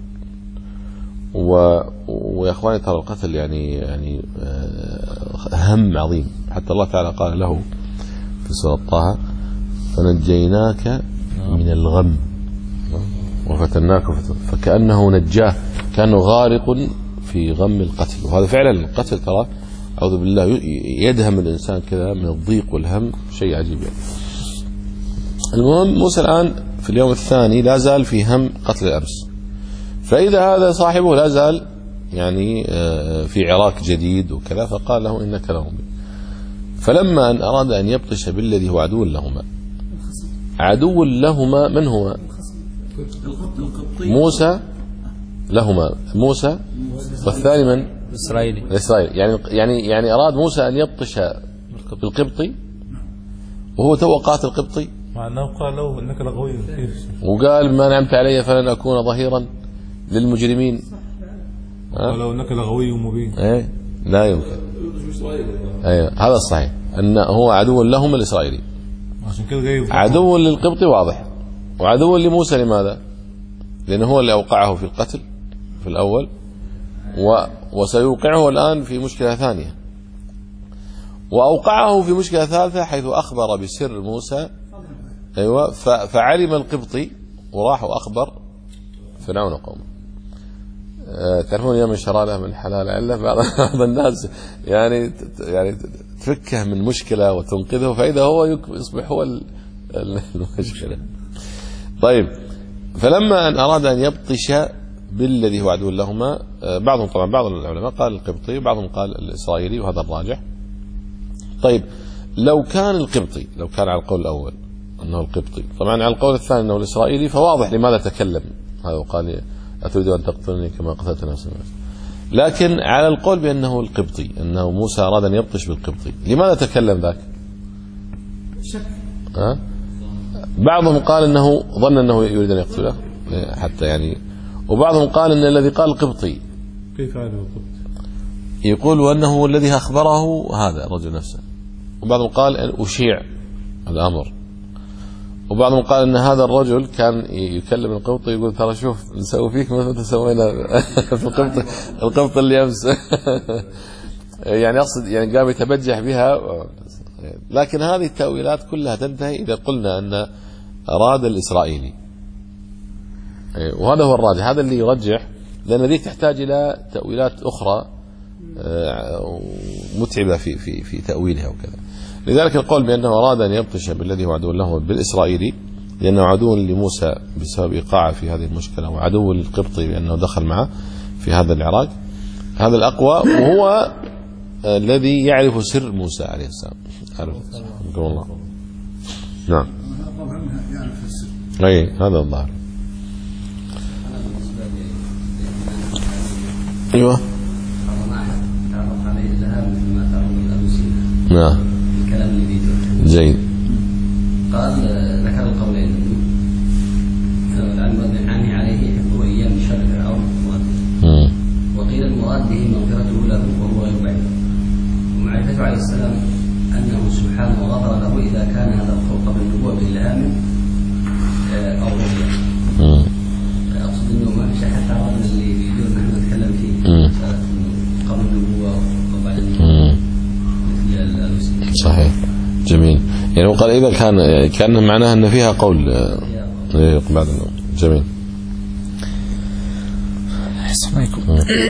B: ويا اخواني ترى القتل يعني يعني هم عظيم. حتى الله تعالى قال له في سورة طه فنجيناك من الغم وفتناك فكأنه نجاه، كأنه غارق في غم القتل. وهذا فعلا القتل ترى أعوذ بالله يدهم الإنسان كذا من الضيق والهم، شيء عجيب يعني. المهم موسى الآن في اليوم الثاني لا زال في هم قتل الأمس، فإذا هذا صاحبه لا زال يعني في عراك جديد وكذا، فقال له إنك لهم. فلما أن أراد أن يبطش بالذي هو عدو لهما، عدو لهما من هو؟ موسى لهما، موسى والثاني من؟
C: الإسرائيلي.
B: الإسرائيلي يعني يعني يعني أراد موسى أن يبطش بالقبطي وهو تو قاتل قبطي،
E: مع أنه قال له إنك لغوي
B: وقال ما نعمت علي فلن أكون ظهيرا للمجرمين.
E: ولو انك لغوي مبين.
B: ايه لا يمكن. ايوه هذا الصحيح ان هو عدو لهم الاسرائيلي،
E: عشان كده جاي
B: عدو للقبطي واضح، وعدو لموسى لماذا؟ لانه هو اللي اوقعه في القتل في الاول، و وسيوقعه الان في مشكله ثانيه، واوقعه في مشكله ثالثه حيث اخبر بسر موسى. ايوه فعلم القبطي وراح واخبر فرعون قومه. تعرفون يا من شرى له من حلال علة، بعض الناس يعني يعني تفكه من مشكلة وتنقذه، فإذا هو يصبح هو المشكلة. طيب فلما أن أراد أن يبطش بالذي هو عدو لهما، بعضهم طبعا بعض العلماء قال القبطي وبعضهم قال الإسرائيلي، وهذا الراجح. طيب لو كان القبطي، لو كان على القول الأول أنه القبطي، طبعا على القول الثاني أنه الإسرائيلي، فواضح لماذا تكلم هذا وقال أتريد أن تقتلني كما قتلت نفسا. لكن على القول بأنه القبطي، أنه موسى أراد أن يبطش بالقبطي، لماذا تكلم ذاك؟
D: شك.
B: ها؟ بعضهم قال أنه ظن أنه يريد أن يقتله حتى يعني، وبعضهم قال أن الذي قال القبطي
E: كيف عاد القبطي؟
B: يقول وأنه الذي أخبره هذا الرجل نفسه، وبعضهم قال أن أشيع الأمر، وبعضهم قال ان هذا الرجل كان يكلم القبطي يقول ترى شوف نسوي فيك مثل سوينا في القبط القبط اللي امس يعني اقصد يعني قام يتبجح بها. لكن هذه التأويلات كلها تنتهي اذا قلنا ان اراد الاسرائيلي، وهذا هو الراجح، هذا اللي يرجح، لان ذيك تحتاج الى تأويلات اخرى متعبة في في في تأويلها وكذا. لذلك القول بأنه أراد أن يبطش بالذي هو عدو له بالإسرائيلي لأنه عدو لموسى بسبب إيقاعه في هذه المشكلة، وعدو للقبطي بأنه دخل معه في هذا العراق، هذا الأقوى. وهو الذي يعرف سر موسى عليه السلام. عارف الله. نعم.
D: يعرف السر.
B: أي هذا الظاهر. أيوة. نعم.
H: الكلام اللي بيده.
B: جيد.
H: قال ذكر القولين. العلم بالحامي عليه حفظه إياه من شر فرعون. وقيل المراد به مغفرته له وهو غير بعيد. ومعرفته عليه السلام أنه سبحانه غفر له إذا كان هذا الخلق بالنبوة بالإلهام أو رؤيا. أقصد أنه ما فيش أحد تعرض اللي بيدور نحن نتكلم فيه. قبل النبوة وبعد مثل
B: صحيح. جميل. يعني وقال إذا كان كان معناها أن فيها قول بعد النوم. جميل.
C: أحسن عليكم.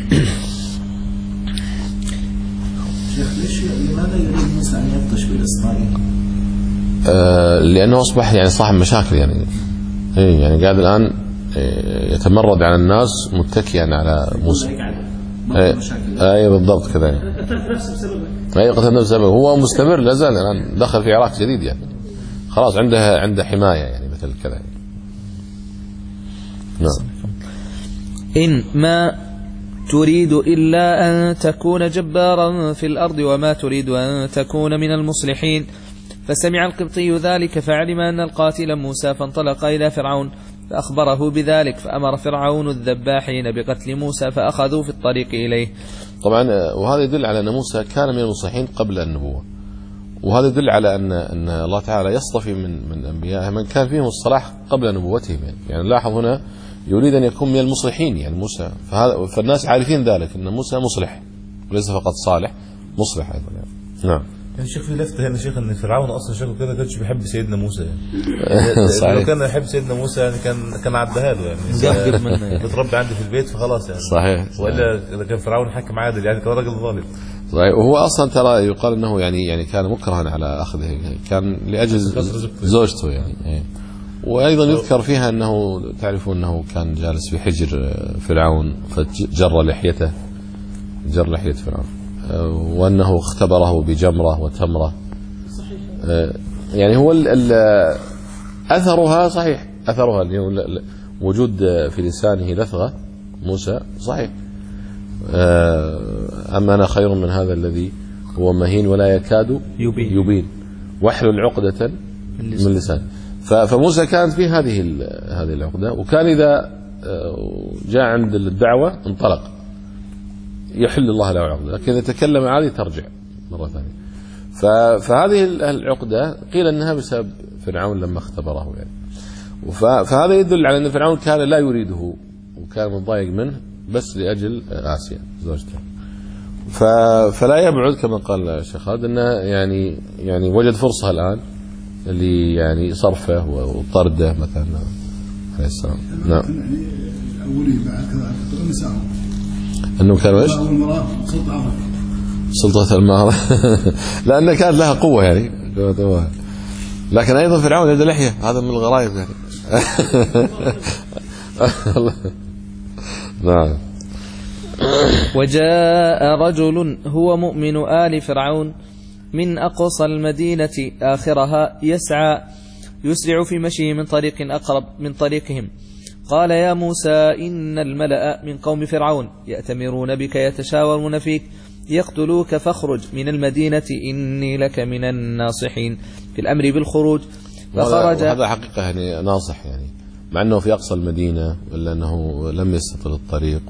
G: شيخ ليش لماذا يريد موسى أن يبطش بالإسرائيل؟
B: آه لأنه أصبح يعني صاحب مشاكل يعني. إيه يعني قاعد الآن يتمرد على الناس متكئا على موسى. أي بالضبط كذا. أي قتل نفسه بسببه. هو مستمر لا زال الآن دخل في عراك جديد يعني. خلاص عنده عنده حماية يعني مثل كذا يعني. نعم.
C: إن ما تريد إلا أن تكون جبارا في الأرض وما تريد أن تكون من المصلحين. فسمع القبطي ذلك فعلم أن القاتل موسى فانطلق إلى فرعون فأخبره بذلك فأمر فرعون الذباحين بقتل موسى فأخذوا في الطريق إليه.
B: طبعا وهذا يدل على أن موسى كان من المصلحين قبل النبوة، وهذا يدل على أن أن الله تعالى يصطفي من من أنبيائه من كان فيهم الصلاح قبل نبوتهم يعني. يعني لاحظ هنا يريد أن يكون من المصلحين يعني موسى، فهذا فالناس عارفين ذلك أن موسى مصلح وليس فقط صالح، مصلح أيضا يعني. نعم.
E: يعني شيخ في لفته هنا شيخ ان فرعون اصلا شكله كده كانش بيحب سيدنا موسى يعني.
B: صحيح.
E: لو كان يحب سيدنا موسى يعني كان كان عدها له يعني. بتربي عندي في البيت فخلاص يعني.
B: صحيح.
E: والا اذا كان فرعون حكم عادل يعني كان راجل ظالم.
B: صحيح. وهو اصلا ترى يقال انه يعني يعني كان مكرها على اخذه، كان لاجل زوجته يعني. وايضا يذكر فيها انه تعرفون انه كان جالس في حجر فرعون فجر لحيته، جر لحية فرعون، وأنه اختبره بجمرة وتمرة. صحيح. يعني هو ال ال أثرها صحيح، أثرها وجود في لسانه لثغة موسى صحيح. أما أنا خير من هذا الذي هو مهين ولا يكاد
C: يبين,
B: يبين واحلل عقدة من لسان. فموسى كانت فيه هذه هذه العقدة، وكان إذا جاء عند الدعوة انطلق يحل الله له عقدة، لكن إذا تكلم عادي ترجع مرة ثانية. فهذه العقدة قيل أنها بسبب فرعون لما اختبره يعني. فهذا يدل على أن فرعون كان لا يريده وكان متضايق منه بس لأجل آسيا زوجته. فلا يبعد كما قال الشيخ خالد أنه يعني يعني وجد فرصة الآن اللي يعني صرفه وطرده مثلا عليه السلام. نعم.
D: أولي بعد كذا نساء
B: أنه كان وإيش؟ سلطة المرأة. لأن كانت لها قوة يعني، لكن أيضا فرعون يد لحية، هذا من الغرائب يعني. نعم.
C: وجاء رجل هو مؤمن آل فرعون من أقصى المدينة آخرها يسعى يسرع في مشيه من طريق أقرب من طريقهم. قال يا موسى إن الملأ من قوم فرعون يأتمرون بك يتشاورون فيك يقتلوك فاخرج من المدينة إني لك من الناصحين في الأمر بالخروج. فخرج.
B: هذا حقيقة يعني ناصح يعني، مع أنه في أقصى المدينة إلا أنه لم يستطل الطريق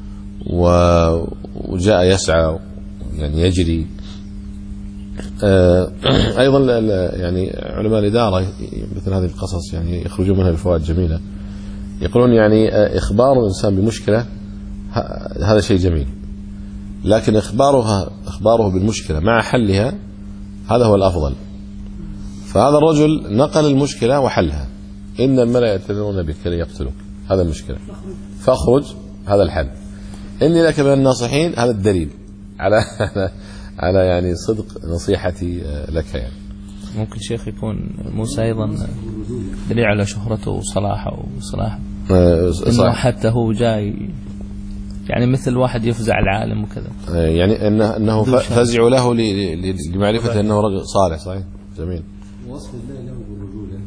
B: وجاء يسعى يعني يجري. أيضا يعني علماء الإدارة مثل هذه القصص يعني يخرجون منها بفوائد جميلة. يقولون يعني إخبار الإنسان بمشكلة هذا شيء جميل، لكن إخبارها إخباره بالمشكلة مع حلها هذا هو الأفضل. فهذا الرجل نقل المشكلة وحلها. إن الملأ يأتمرون بك ليقتلوك، هذا المشكلة، فاخرج، هذا الحل. إني لك من الناصحين، هذا الدليل على على يعني صدق نصيحتي لك يعني.
C: ممكن شيخ يكون موسى أيضا دليل على شهرته وصلاحه وصلاحه، إنه حتى هو جاي يعني مثل واحد يفزع العالم وكذا.
B: يعني انه انه فزع له لمعرفه انه رجل صالح. صحيح. جميل.
F: وصف الله له بالرجوله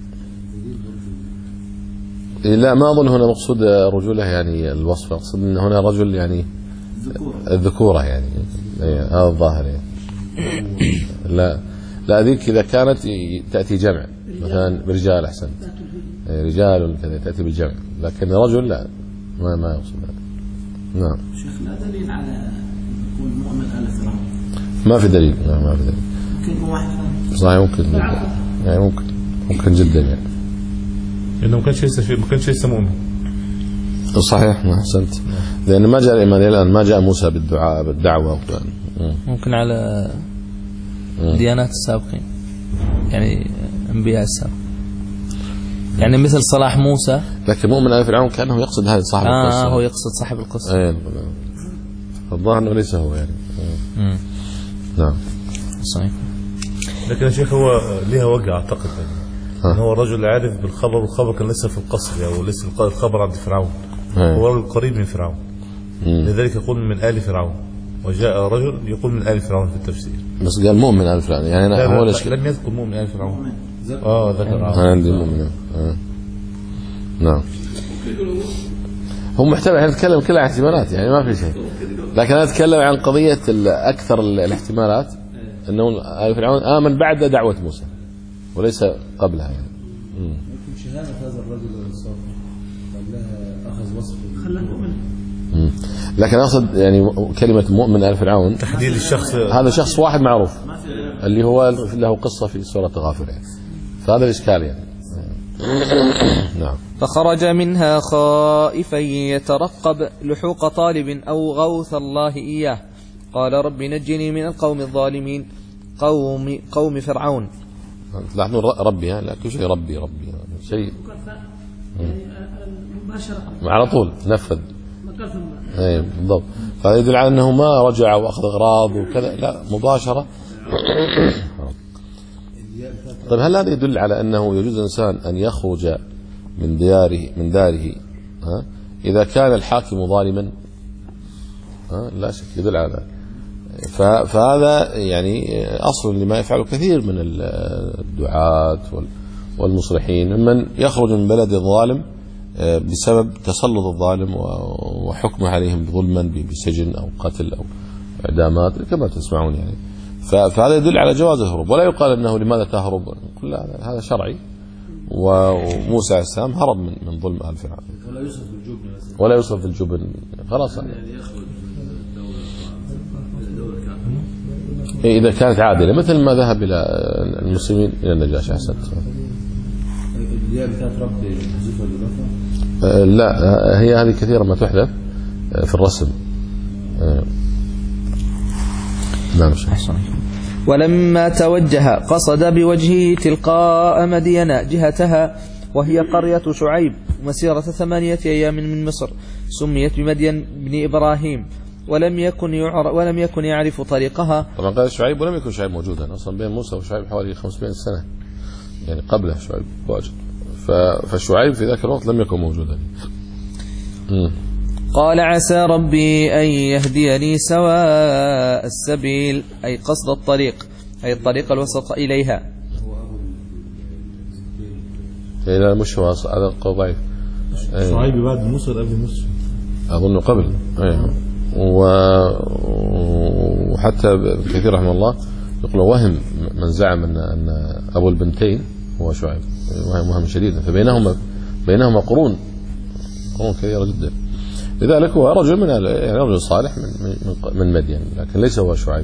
B: لا ما اظن هنا مقصود رجوله يعني الوصف، اقصد ان هنا رجل يعني الذكوره يعني هذا الظاهر يعني. لا لا ذيك اذا كانت تاتي جمع مثلا برجال احسن رجال كذا تاتي بالجمع، لكن رجل لا ما ما يقصد هذا. نعم.
G: شيخ لا دليل على يكون مؤمن آل فرعون.
B: ما في دليل. لا ما في دليل.
G: ممكن يكون واحد ثاني.
B: صحيح ممكن يعني ممكن ممكن جدا يعني.
E: لأنه ما كانش لسه ما كانش لسه مؤمن.
B: صحيح ما أحسنت. لأن ما جاء الإيمان الآن، ما جاء موسى بالدعاء بالدعوة.
C: ممكن على ديانات السابقين يعني أنبياء السابقين، يعني مثل صلاح موسى.
B: لكن مؤمن آل فرعون كأنه يقصد هذا صاحب
C: آه
B: القصة.
C: آه هو يقصد صاحب القصة.
B: أيه. الظاهر أنه ليس هو يعني. نعم.
C: صحيح.
E: لكن يا شيخ هو ليها وجه أعتقد يعني. هو الرجل عارف بالخبر، والخبر كان لسه في القصر أو يعني لسه الخبر عند فرعون. هو رجل قريب من فرعون. لذلك يقول من آل فرعون، وجاء رجل يقول من آل فرعون في التفسير.
B: بس قال مؤمن آل فرعون يعني أنا
E: لا
B: هو
E: لا لم يذكر مؤمن آل فرعون. آه ذكر.
B: أنا عندي مؤمن. آه. نعم. هم محتمل احنا نتكلم كلها احتمالات يعني ما في شيء، لكن أنا أتكلم عن قضية أكثر الاحتمالات أنه آل فرعون آمن بعد دعوة موسى وليس قبلها يعني.
F: يمكن شهادة هذا الرجل الصالح قبلها أخذ وصف
G: خلى المؤمن.
B: لكن أقصد يعني كلمة مؤمن آل فرعون
E: تحديد الشخص،
B: هذا شخص واحد معروف اللي هو له قصة في سورة غافر يعني، فهذا الإشكال يعني. نعم.
C: فخرج منها خائفا يترقب لحوق طالب أو غوث الله إياه، قال رب نجني من القوم الظالمين قوم قوم فرعون.
B: تلاحظون ربي ها، لا كل شيء ربي ربي شيء على طول نفذ. اي بالضبط. فهذا يدل على انه ما رجع واخذ اغراض وكذا، لا مباشره. طيب هل هذا يدل على انه يجوز الانسان ان يخرج من دياره من داره ها اذا كان الحاكم ظالما؟ ها لا شك يدل على ذلك. فهذا يعني اصل لما يفعله كثير من الدعاة والمصلحين ممن يخرج من بلد الظالم بسبب تسلط الظالم وحكمه عليهم ظلما بسجن او قتل او اعدامات كما تسمعون يعني. فهذا يدل على جواز الهروب، ولا يقال انه لماذا تهرب، كل هذا شرعي. وموسى عليه السلام هرب من من ظلم آل فرعون.
F: ولا يوصف بالجبن
B: ولا يوصف بالجبن خلاص يعني
F: يخرج من الدولة كاملة
B: إذا كانت عادلة، مثل ما ذهب إلى المسلمين إلى النجاشي. أحسنت.
F: الديار بتاعت ربي محذوفة بالرفع؟
B: لا هي هذه كثيرا ما تحذف في الرسم. نعم.
C: ولما توجه قصد بوجهه تلقاء مدينة جهتها، وهي قرية شعيب، مسيرة ثمانية أيام من مصر، سميت بمدين بن إبراهيم، ولم يكن يعرف ولم يكن يعرف طريقها.
B: طبعا قال شعيب ولم يكن شعيب موجودا أصلا، بين موسى وشعيب حوالي خمسمائة سنة يعني قبله شعيب واجد، فشعيب في ذاك الوقت لم يكن موجودا. م.
C: قال عسى ربي أن يهديني سواء السبيل، أي قصد الطريق، أي الطريق الوسط إليها.
B: إلى مش هو هذا القول ضعيف.
E: شعيب بعد موسى قبل موسى
B: أظن قبل. أيه. وحتى كثير رحمه الله يقول وهم من زعم أن أن أبو البنتين هو شعيب، وهم وهم شديدا، فبينهما بينهما قرون قرون كثيرة جدا. لذلك هو رجل من يعني رجل صالح من من من مدين، لكن ليس هو شعيب.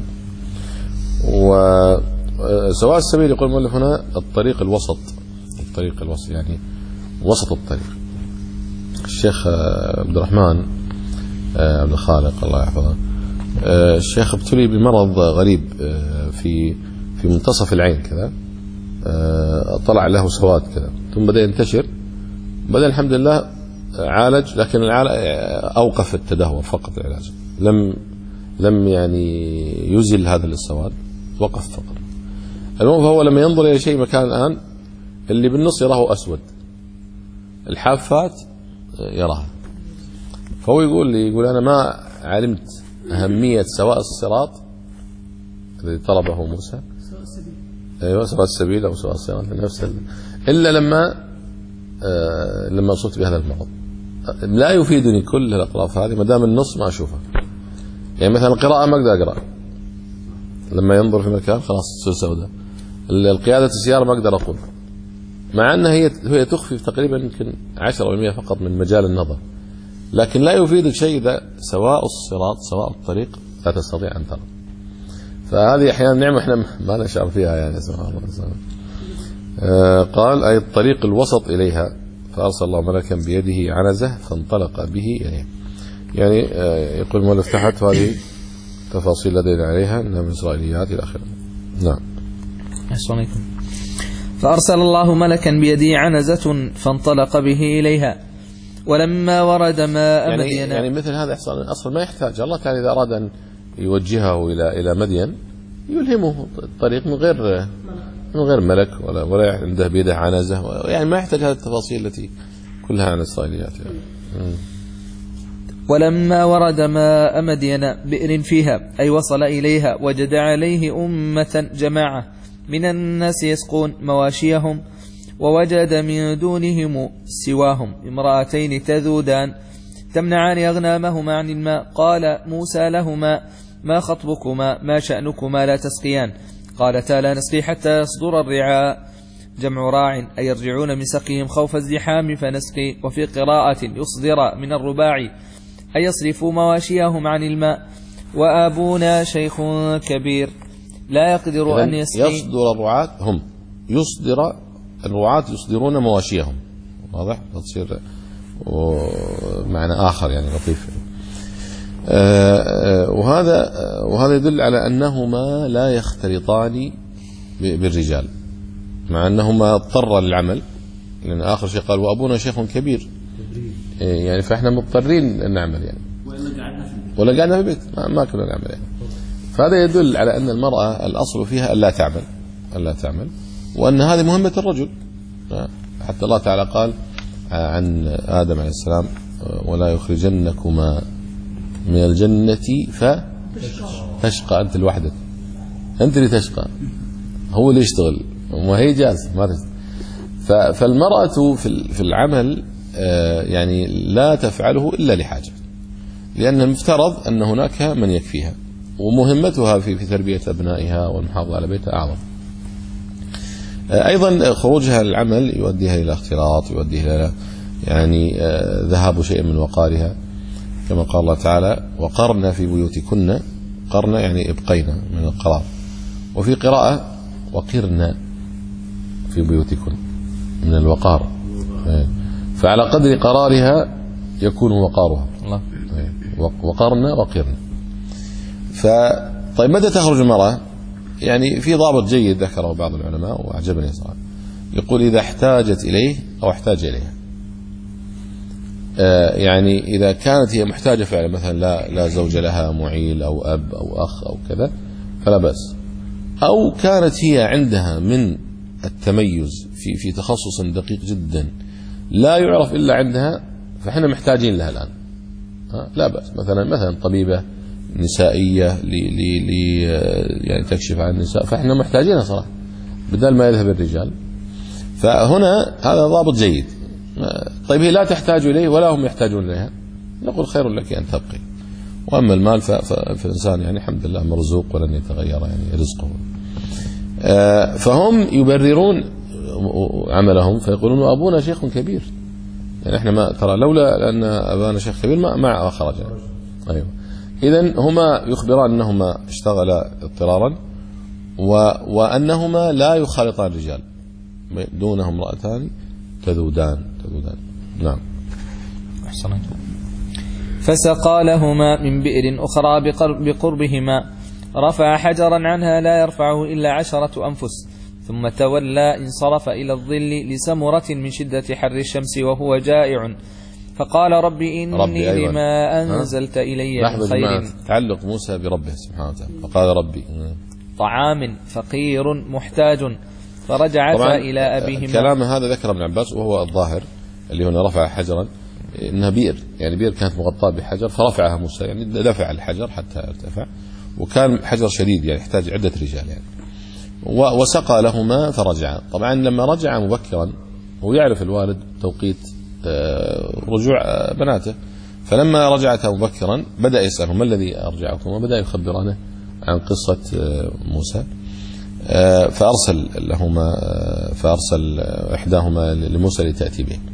B: وسواء السبيل يقول المؤلف هنا الطريق الوسط، الطريق الوسط يعني وسط الطريق. الشيخ عبد الرحمن عبد الخالق الله يحفظه، الشيخ ابتلي بمرض غريب في في منتصف العين كذا، طلع له سواد كذا، ثم بدأ ينتشر، بدأ الحمد لله عالج، لكن العالج أوقف التدهور فقط العلاج، لم لم يعني يزل هذا السواد، وقف فقط. المهم فهو لما ينظر إلى شيء مكان الآن اللي بالنص يراه أسود، الحافات يراها، فهو يقول لي يقول أنا ما علمت أهمية سواء الصراط الذي طلبه موسى أيوة سواء السبيل أو سواء الصراط نفس إلا لما آه لما أصبت بهذا المرض. لا يفيدني كل الأطراف هذه ما دام النص ما أشوفه. يعني مثلا القراءة ما أقدر أقرأ لما ينظر في مكان خلاص تصير سوداء. القيادة السيارة ما أقدر أقود مع أنها هي هي تخفي تقريبا يمكن عشرة بالمئة فقط من مجال النظر، لكن لا يفيدك شيء إذا سواء الصراط سواء الطريق لا تستطيع أن ترى. فهذه أحيانا نعمة إحنا ما نشعر فيها يعني سبحان الله. آه قال أي الطريق الوسط إليها فأرسل الله ملكا بيده عنزة فانطلق به إليه. يعني آه يقول المؤلف تحت هذه تفاصيل لدينا عليها انها من اسرائيليات الى اخره. نعم.
C: السلام فارسل الله ملكا بيده عنزة فانطلق به اليها ولما ورد ماء
B: يعني
C: مدين.
B: يعني مثل هذا اصلا ما يحتاج الله تعالى اذا اراد ان يوجهه الى الى مدين يلهمه الطريق من غير من غير ملك ولا ولا عنده بيده عنزة، يعني ما يحتاج هذه التفاصيل التي كلها عن اسرائيليات يعني.
C: ولما ورد ماء مدين بئر فيها أي وصل إليها وجد عليه أمة جماعة من الناس يسقون مواشيهم ووجد من دونهم سواهم امرأتين تذودان تمنعان أغنامهما عن الماء. قال موسى لهما ما خطبكما ما شأنكما لا تسقيان؟ قالتا لا نسقي حتى يصدر الرعاء جمع راع أي يرجعون من سقيهم خوف الزحام فنسقي. وفي قراءة يصدر من الرباع أي يصرفوا مواشيهم عن الماء. وأبونا شيخ كبير لا يقدر أن يسقي.
B: يصدر الرعاة هم يصدر الرعاة يصدرون مواشيهم واضح تصير معنى آخر يعني لطيف. وهذا وهذا يدل على أنهما لا يختلطان بالرجال مع أنهما اضطر للعمل، لأن آخر شيء قال وأبونا شيخ كبير يعني فإحنا مضطرين أن نعمل يعني ولا قعدنا في البيت ما, ما كنا نعمل يعني. فهذا يدل على أن المرأة الأصل فيها ألا تعمل ألا تعمل وأن هذه مهمة الرجل. حتى الله تعالى قال عن آدم عليه السلام ولا يخرجنكما من الجنة فتشقى أنت لوحدك، أنت اللي تشقى هو اللي يشتغل وما هي جالسة ما تشتغل. فالمرأة في العمل يعني لا تفعله إلا لحاجة، لأن المفترض أن هناك من يكفيها ومهمتها في في تربية أبنائها والمحافظة على بيتها أعظم. أيضا خروجها للعمل يؤديها إلى اختلاط، يؤديها إلى يعني ذهاب شيء من وقارها كما قال الله تعالى وقرنا في بيوتكن. قرنا يعني ابقينا من القرار. وفي قراءة وقرنا في بيوتكن من الوقار، فعلى قدر قرارها يكون وقارها. وقرنا وقرنا. فطيب متى تخرج المرأة؟ يعني في ضابط جيد ذكره بعض العلماء وأعجبني صراحة، يقول إذا احتاجت إليه أو احتاج إليها. آه يعني إذا كانت هي محتاجة فعلا مثلا لا, لا زوج لها معيل أو أب أو أخ أو كذا فلا بأس، أو كانت هي عندها من التميز في في تخصص دقيق جدا لا يعرف إلا عندها فإحنا محتاجين لها الآن لا بأس. مثلا مثلا طبيبة نسائية لي لي لي يعني تكشف عن النساء فإحنا محتاجينها صراحة بدل ما يذهب الرجال. فهنا هذا ضابط جيد. طيب هي لا تحتاج إليه ولا هم يحتاجون إليها، نقول خير لك أن تبقي. وأما المال فالإنسان يعني الحمد لله مرزوق ولن يتغير يعني رزقه. فهم يبررون عملهم فيقولون أبونا شيخ كبير، يعني احنا ما ترى لولا أن أبانا شيخ كبير ما ما خرج يعني. أيوه إذن هما يخبران أنهما اشتغلا اضطرارا وأنهما لا يخالطان الرجال، دونهم امرأتان تذودان تذودان. نعم.
C: أحسنت. فسقى لهما من بئر أخرى بقربهما رفع حجرا عنها لا يرفعه إلا عشرة أنفس ثم تولى انصرف إلى الظل لسمرة من شدة حر الشمس وهو جائع فقال ربي إني ربي أيوة. لما أنزلت إلي من خير.
B: تعلق موسى بربه سبحانه وتعالى فقال ربي
C: طعام فقير محتاج فرجع إلى أبيهما.
B: كلام هذا ذكر ابن عباس وهو الظاهر اللي هنا رفع حجرا إنها بئر، يعني بئر كانت مغطاة بحجر فرفعها موسى، يعني دفع الحجر حتى ارتفع، وكان حجر شديد يعني يحتاج عدة رجال يعني. وسقى لهما فرجعا. طبعا لما رجع مبكرا هو يعرف الوالد توقيت رجوع بناته، فلما رجعت مبكرا بدأ يسألهم ما الذي أرجعكم، وبدأ يخبرانه عن قصة موسى. فأرسل لهما فأرسل إحداهما لموسى لتأتي به.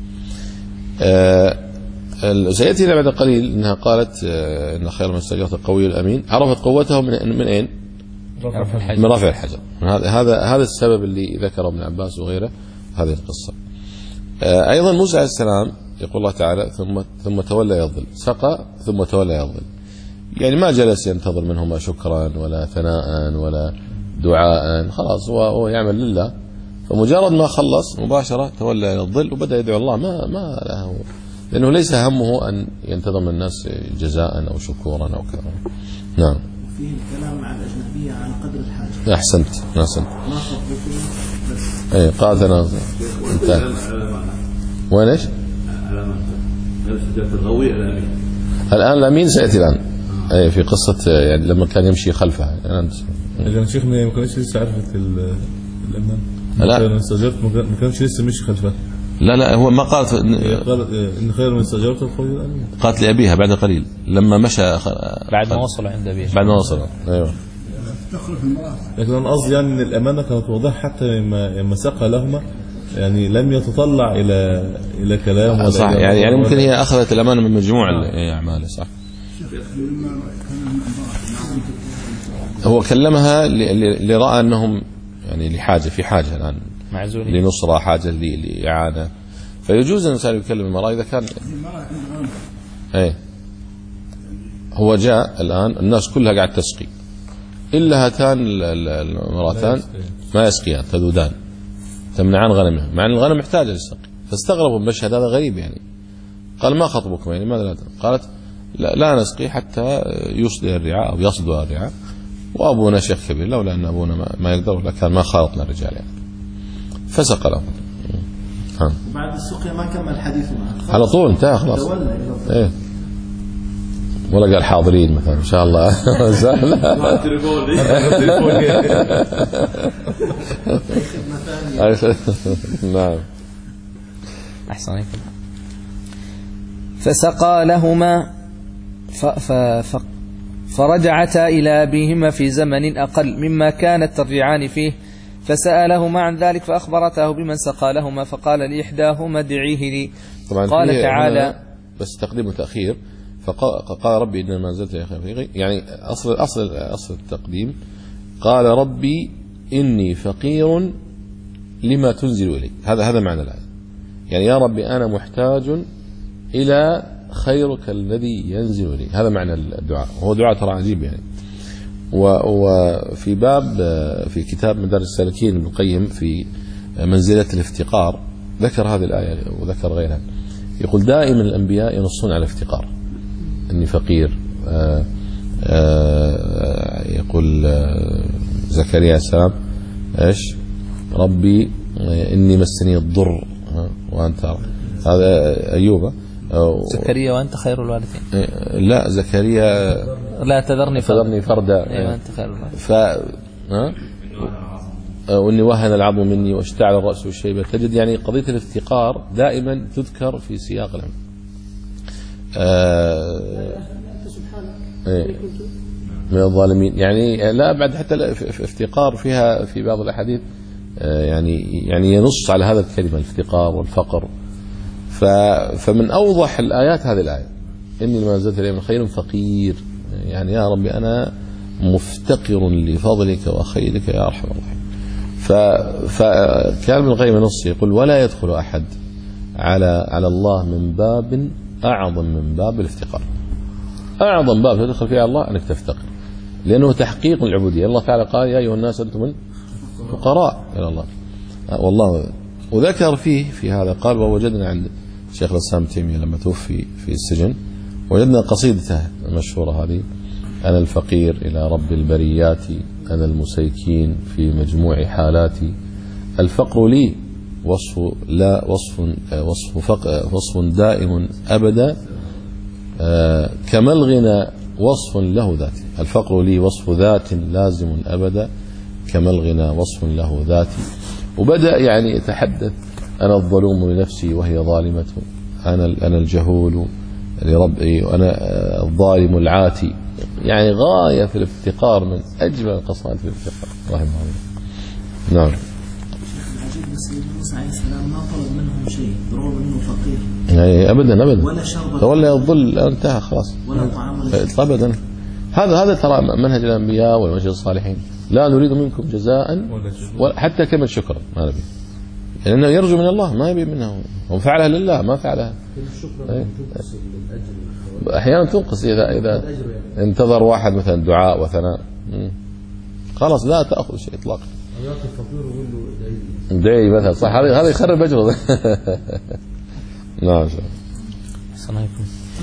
B: سيأتي بعد قليل أنها قالت إن خير من استأجرت القوي الأمين. عرفت قوته من من أين؟ من رفع الحجر. هذا هذا السبب اللي ذكره ابن عباس وغيره هذه القصة. أيضا موسى عليه السلام يقول الله تعالى ثم ثم تولى يظل، سقى ثم تولى يظل، يعني ما جلس ينتظر منهما شكرا ولا ثناء ولا دعاء، خلاص هو يعمل لله. فمجرد ما خلص مباشرة تولى إلى الظل وبدأ يدعو الله، ما ما له، لأنه ليس همه أن ينتظر من الناس جزاء أو شكورا أو كذا. نعم.
G: فيه الكلام مع الأجنبية على قدر الحاجة.
B: أحسنت أحسنت.
G: ما خطبكم بس.
B: إيه قال تنازل. انتهى. وين إيش؟
E: على ما غير الغوي الأمين.
B: الآن الأمين سيأتي الآن. أي في قصة يعني لما كان يمشي خلفها. يعني
E: إذا شيخنا ما كانش لسه عرفت الأمان.
B: لا.
E: من استجرت ما كانش لسه مشي خلفها.
B: لا لا هو ما قالت
E: قالت إن خير من استجرت القوي الأمين.
B: قالت لأبيها بعد قليل لما مشى خ...
C: بعد ما وصل عند أبيها.
B: بعد ما وصل. أيوه.
E: لكن أنا قصدي يعني إن الأمانة كانت واضحة حتى لما لما سقى لهما، يعني لم يتطلع إلى إلى كلام.
B: صح يعني يعني ممكن هي أخذت الأمانة من مجموع الأعمال. صح. هو كلمها لرأى أنهم يعني لحاجة في حاجة الآن
C: معزولين
B: لنصرة، حاجة لإعانة، فيجوز أن الإنسان يكلم المرأة إذا كان إيه. هو جاء الآن الناس كلها قاعد تسقي إلا هاتان المرأتان ما يسقيان تذودان تمنعان غنمهم، مع أن الغنم محتاجة للسقي. فاستغربوا المشهد هذا غريب يعني. قال ما خطبكم يعني ماذا لا تنام؟ قالت لا, لا نسقي حتى يصدر الرعاء أو يصدر الرعاء، وأبونا شيخ كبير، لولا أن أبونا ما, ما يقدر لكان ما خالطنا الرجال يعني. فسق لهم.
G: بعد السقيا ما كمل حديثه معه
B: على طول انتهى خلاص. ايه ولا قال حاضرين مثلا ان شاء الله. نعم.
C: احسن. فسقى لهما ف ف ف فرجعتا إلى أبيهما في زمن أقل مما كانت ترجعان فيه، فسألهما عن ذلك فأخبرته بمن سقى لهما، فقال لإحداهما ادعيه لي. قال تعالى
B: بس تقديم وتأخير، فقال ربي إنما نزلت يا أخي، يعني أصل أصل أصل التقديم قال ربي إني فقير لما تنزل إلي. هذا هذا معنى الآية، يعني يا ربي أنا محتاج إلى خيرك الذي ينزل إلي. هذا معنى الدعاء، وهو دعاء ترى عجيب يعني. وفي باب في كتاب مدارج السالكين ابن القيم في منزلة الافتقار ذكر هذه الآية وذكر غيرها. يقول دائما الأنبياء ينصون على الافتقار، إني فقير. آآ آآ يقول زكريا السلام إيش ربي إني مسني الضر وأنت. هذا أيوب.
C: زكريا وأنت خير الوالدين.
B: لا زكريا
C: لا تذرني
B: تذرني فردا.
C: أيوة أنت خير الوالدين.
B: ف وإني وهن العظم مني واشتعل الرأس والشيبة. تجد يعني قضية الافتقار دائما تذكر في سياق العلم. من الظالمين يعني لا بعد حتى الافتقار فيها في بعض الأحاديث يعني يعني ينص على هذا الكلمة الافتقار والفقر. فمن أوضح الآيات هذه الآية إني لما نزلت إلي من خير فقير، يعني يا ربي أنا مفتقر لفضلك وخيرك يا أرحم الراحمين. فكان ابن القيم نص يقول ولا يدخل أحد على على الله من باب أعظم من باب الافتقار. أعظم باب تدخل فيه الله أنك تفتقر، لأنه تحقيق العبودية. الله تعالى قال يا أيها الناس أنتم الفقراء إلى الله والله. وذكر فيه في هذا قال ووجدنا عند شيخ الإسلام تيمية لما توفي في السجن وجدنا قصيدته المشهورة هذه أنا الفقير إلى رب البريات أنا المسيكين في مجموع حالاتي الفقر لي وصف لا وصف وصف فق وصف دائم أبدا كما الغنى وصف له ذاتي. الفقر لي وصف ذات لازم أبدا كما الغنى وصف له ذاتي. وبدأ يعني يتحدث: أنا الظلوم لنفسي وهي ظالمة، أنا أنا الجهول لربي وأنا الظالم العاتي. يعني غاية في الافتقار، من أجمل القصائد في الافتقار رحمه الله. نعم.
G: العجيب سيدنا موسى عليه السلام ما طلب منهم شيء برغم انه فقير.
B: يعني ابدا ابدا
G: ولا شرب
B: ولا الظل انتهى خلاص.
G: ولا طعام ولا شيء.
B: ابدا. هذا هذا ترى منهج الانبياء ومنهج الصالحين. لا نريد منكم جزاء ولا حتى كلمة شكر ما نبي، لأنه يعني يرجو من الله ما يبي منه، وفعلها لله ما فعلها. أحيانا تنقص إذا إذا انتظر واحد مثلا دعاء وثناء خلاص لا تأخذ شيء إطلاقا. دعي مثلا صح، هذا هذا يخرب أجره. نعم.
C: السلام عليكم.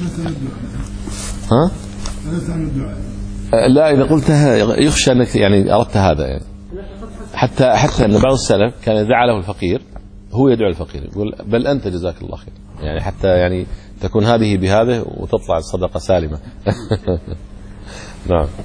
B: ها؟ لا إذا قلتها يخشى أنك يعني أردت هذا يعني. حتى حتى أن بعض السلف كان يدعى له الفقير هو يدعو الفقير يقول بل أنت جزاك الله خير، يعني حتى يعني تكون هذه بهذه وتطلع الصدقة سالمة. نعم.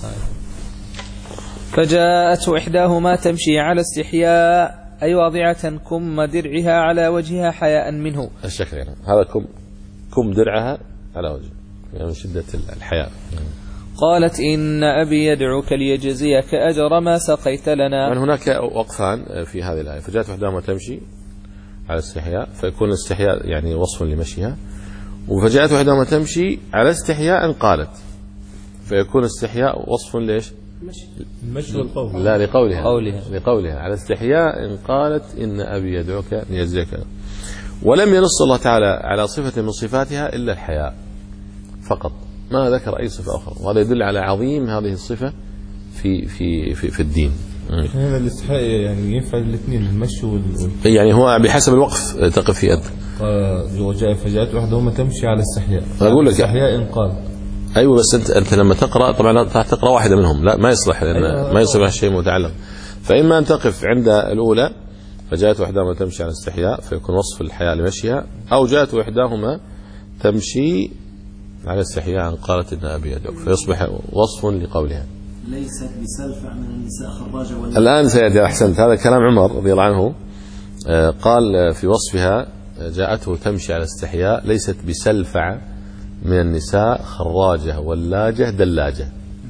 C: فجاءت إحداهما تمشي على استحياء أي واضعة كم درعها على وجهها حياء منه.
B: الشكل يعني هذا كم كم درعها على وجهها يعني من شدة الحياء.
C: قالت إن أبي يدعوك ليجزيك أجر ما سقيت لنا.
B: من هناك وقفان في هذه الآية. فجاءت إحداهما تمشي على استحياء فيكون الاستحياء يعني وصف لمشيها، وفجاءت إحداهما تمشي على استحياء قالت فيكون الاستحياء وصف ليش؟
E: المشي والقول.
B: لا لقولها
C: قولها.
B: لقولها على استحياء قالت إن أبي يدعوك ليجزيك. ولم ينص الله تعالى على صفة من صفاتها إلا الحياء فقط، ما ذكر أي صفة أخرى، وهذا يدل على عظيم هذه الصفة في في في, في الدين.
E: هذا الاستحياء يعني ينفع الاثنين المشي وال
B: يعني هو بحسب الوقف تقف في يدك.
E: وجاء فجاءت واحدهما تمشي على استحياء.
B: أقول لك
E: استحياء قال.
B: أيوة بس أنت أنت لما تقرأ طبعا تقرأ واحدة منهم لا ما يصلح لأن أيوة ما يصلح شيء متعلق. فإما أن تقف عند الأولى فجاءت واحدهما تمشي على استحياء فيكون وصف الحياء لمشيها، أو جاءت واحدهما تمشي على استحياء قالت إن أبي يدعوك فيصبح وصف لقولها.
G: ليست بسلفع من النساء خراجة ولا.
B: الآن سيدي أحسنت، هذا كلام عمر رضي الله عنه قال في وصفها جاءته تمشي على استحياء ليست بسلفع من النساء خراجة ولاجة دلاجة.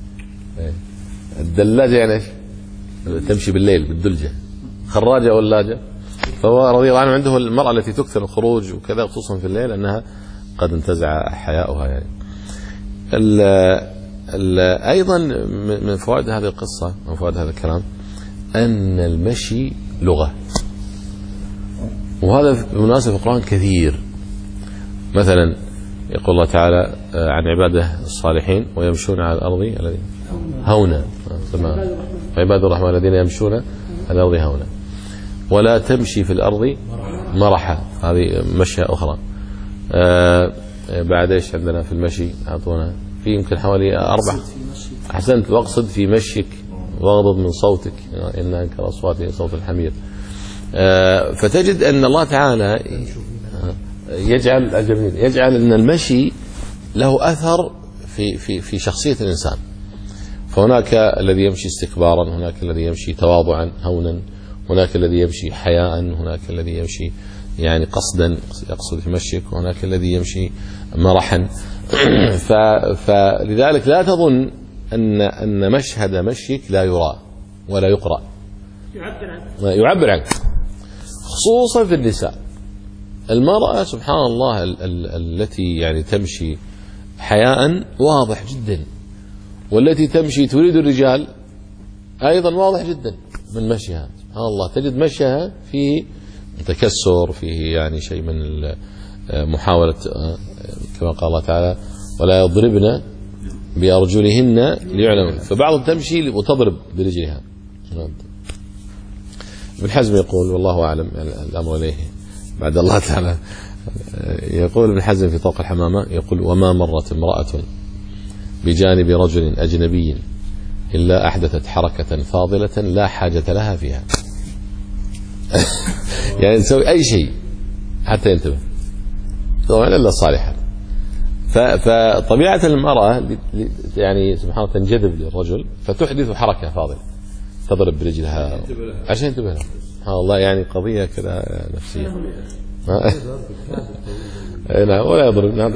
B: الدلاجة يعني ايش؟ تمشي بالليل بالدلجة. خراجة ولاجة، فهو رضي الله عنه عنده المرأة التي تكثر الخروج وكذا خصوصا في الليل أنها قد انتزع حياؤها يعني. ال ال أيضا من فوائد هذه القصة من فوائد هذا الكلام أن المشي لغة، وهذا بالمناسبة في القرآن كثير. مثلا يقول الله تعالى عن عباده الصالحين ويمشون على الأرض الذي هونا، عباد الرحمن الذين يمشون على الأرض هونا ولا تمشي في الأرض مرحا، هذه مشية أخرى. آه بعد ايش عندنا في المشي؟ أعطونا في يمكن حوالي أربع. أحسنت، واقصد في مشيك واغضض من صوتك إن أنكر أصوات صوت الحمير. آه فتجد أن الله تعالى يجعل الجميل يجعل أن المشي له أثر في في في شخصية الإنسان. فهناك الذي يمشي استكبارا، هناك الذي يمشي تواضعا هونا، هناك الذي يمشي حياء، هناك الذي يمشي يعني قصدا يقصد في مشيك، وهناك الذي يمشي مرحا. فلذلك لا تظن أن أن مشهد مشيك لا يرى ولا يقرأ، يعبر عنك يعبر عنك خصوصا في النساء. المرأة سبحان الله ال ال التي يعني تمشي حياء واضح جدا، والتي تمشي تريد الرجال أيضا واضح جدا من مشيها. سبحان الله تجد مشيها فيه تكسر، فيه يعني شيء من محاولة كما قال الله تعالى ولا يضربن بأرجلهن ليعلم، فبعض تمشي وتضرب برجلها. ابن حزم يقول والله أعلم يعني الأمر إليه بعد الله تعالى. يقول ابن حزم في طوق الحمامة يقول وما مرت امرأة بجانب رجل أجنبي إلا أحدثت حركة فاضلة لا حاجة لها فيها. يعني تسوي أي شيء حتى ينتبه طبعا إلا الصالحات. فطبيعة المرأة يعني سبحان الله تنجذب للرجل فتحدث حركة فاضلة، تضرب برجلها عشان ينتبه لها. سبحان الله، يعني قضية كذا نفسية. نعم، ولا يضرب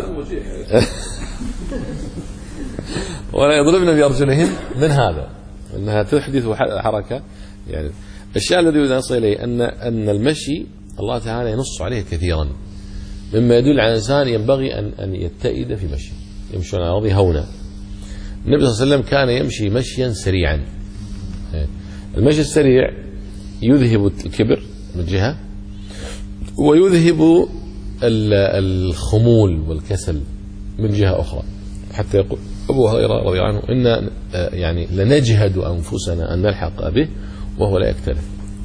B: ولا يضربن بأرجلهن من هذا، أنها تحدث حركة. يعني الشيء الذي يريد أن أصل إليه أن أن المشي الله تعالى ينص عليه كثيرا، مما يدل على الإنسان ينبغي أن أن يتئد في مشي، يمشي على الأرض هونا. النبي صلى الله عليه وسلم كان يمشي مشيا سريعا. المشي السريع يذهب الكبر من جهة، ويذهب الخمول والكسل من جهة أخرى. حتى يقول أبو هريرة رضي الله عنه إن يعني لنجهد أنفسنا أن نلحق به وهو لا يكترث،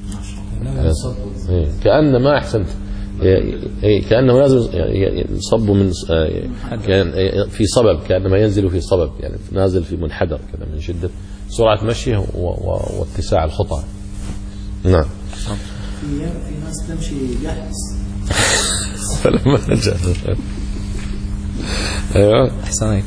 B: كأن ما أحسنت كأنه نازل يصب من في صبب، كأنما ينزل في صبب، يعني نازل في منحدر كذا من شدة سرعة مشيه واتساع الخطى. نعم.
G: في ناس تمشي جاهز
B: فلما جاهز. ايوه
C: احسن عليكم.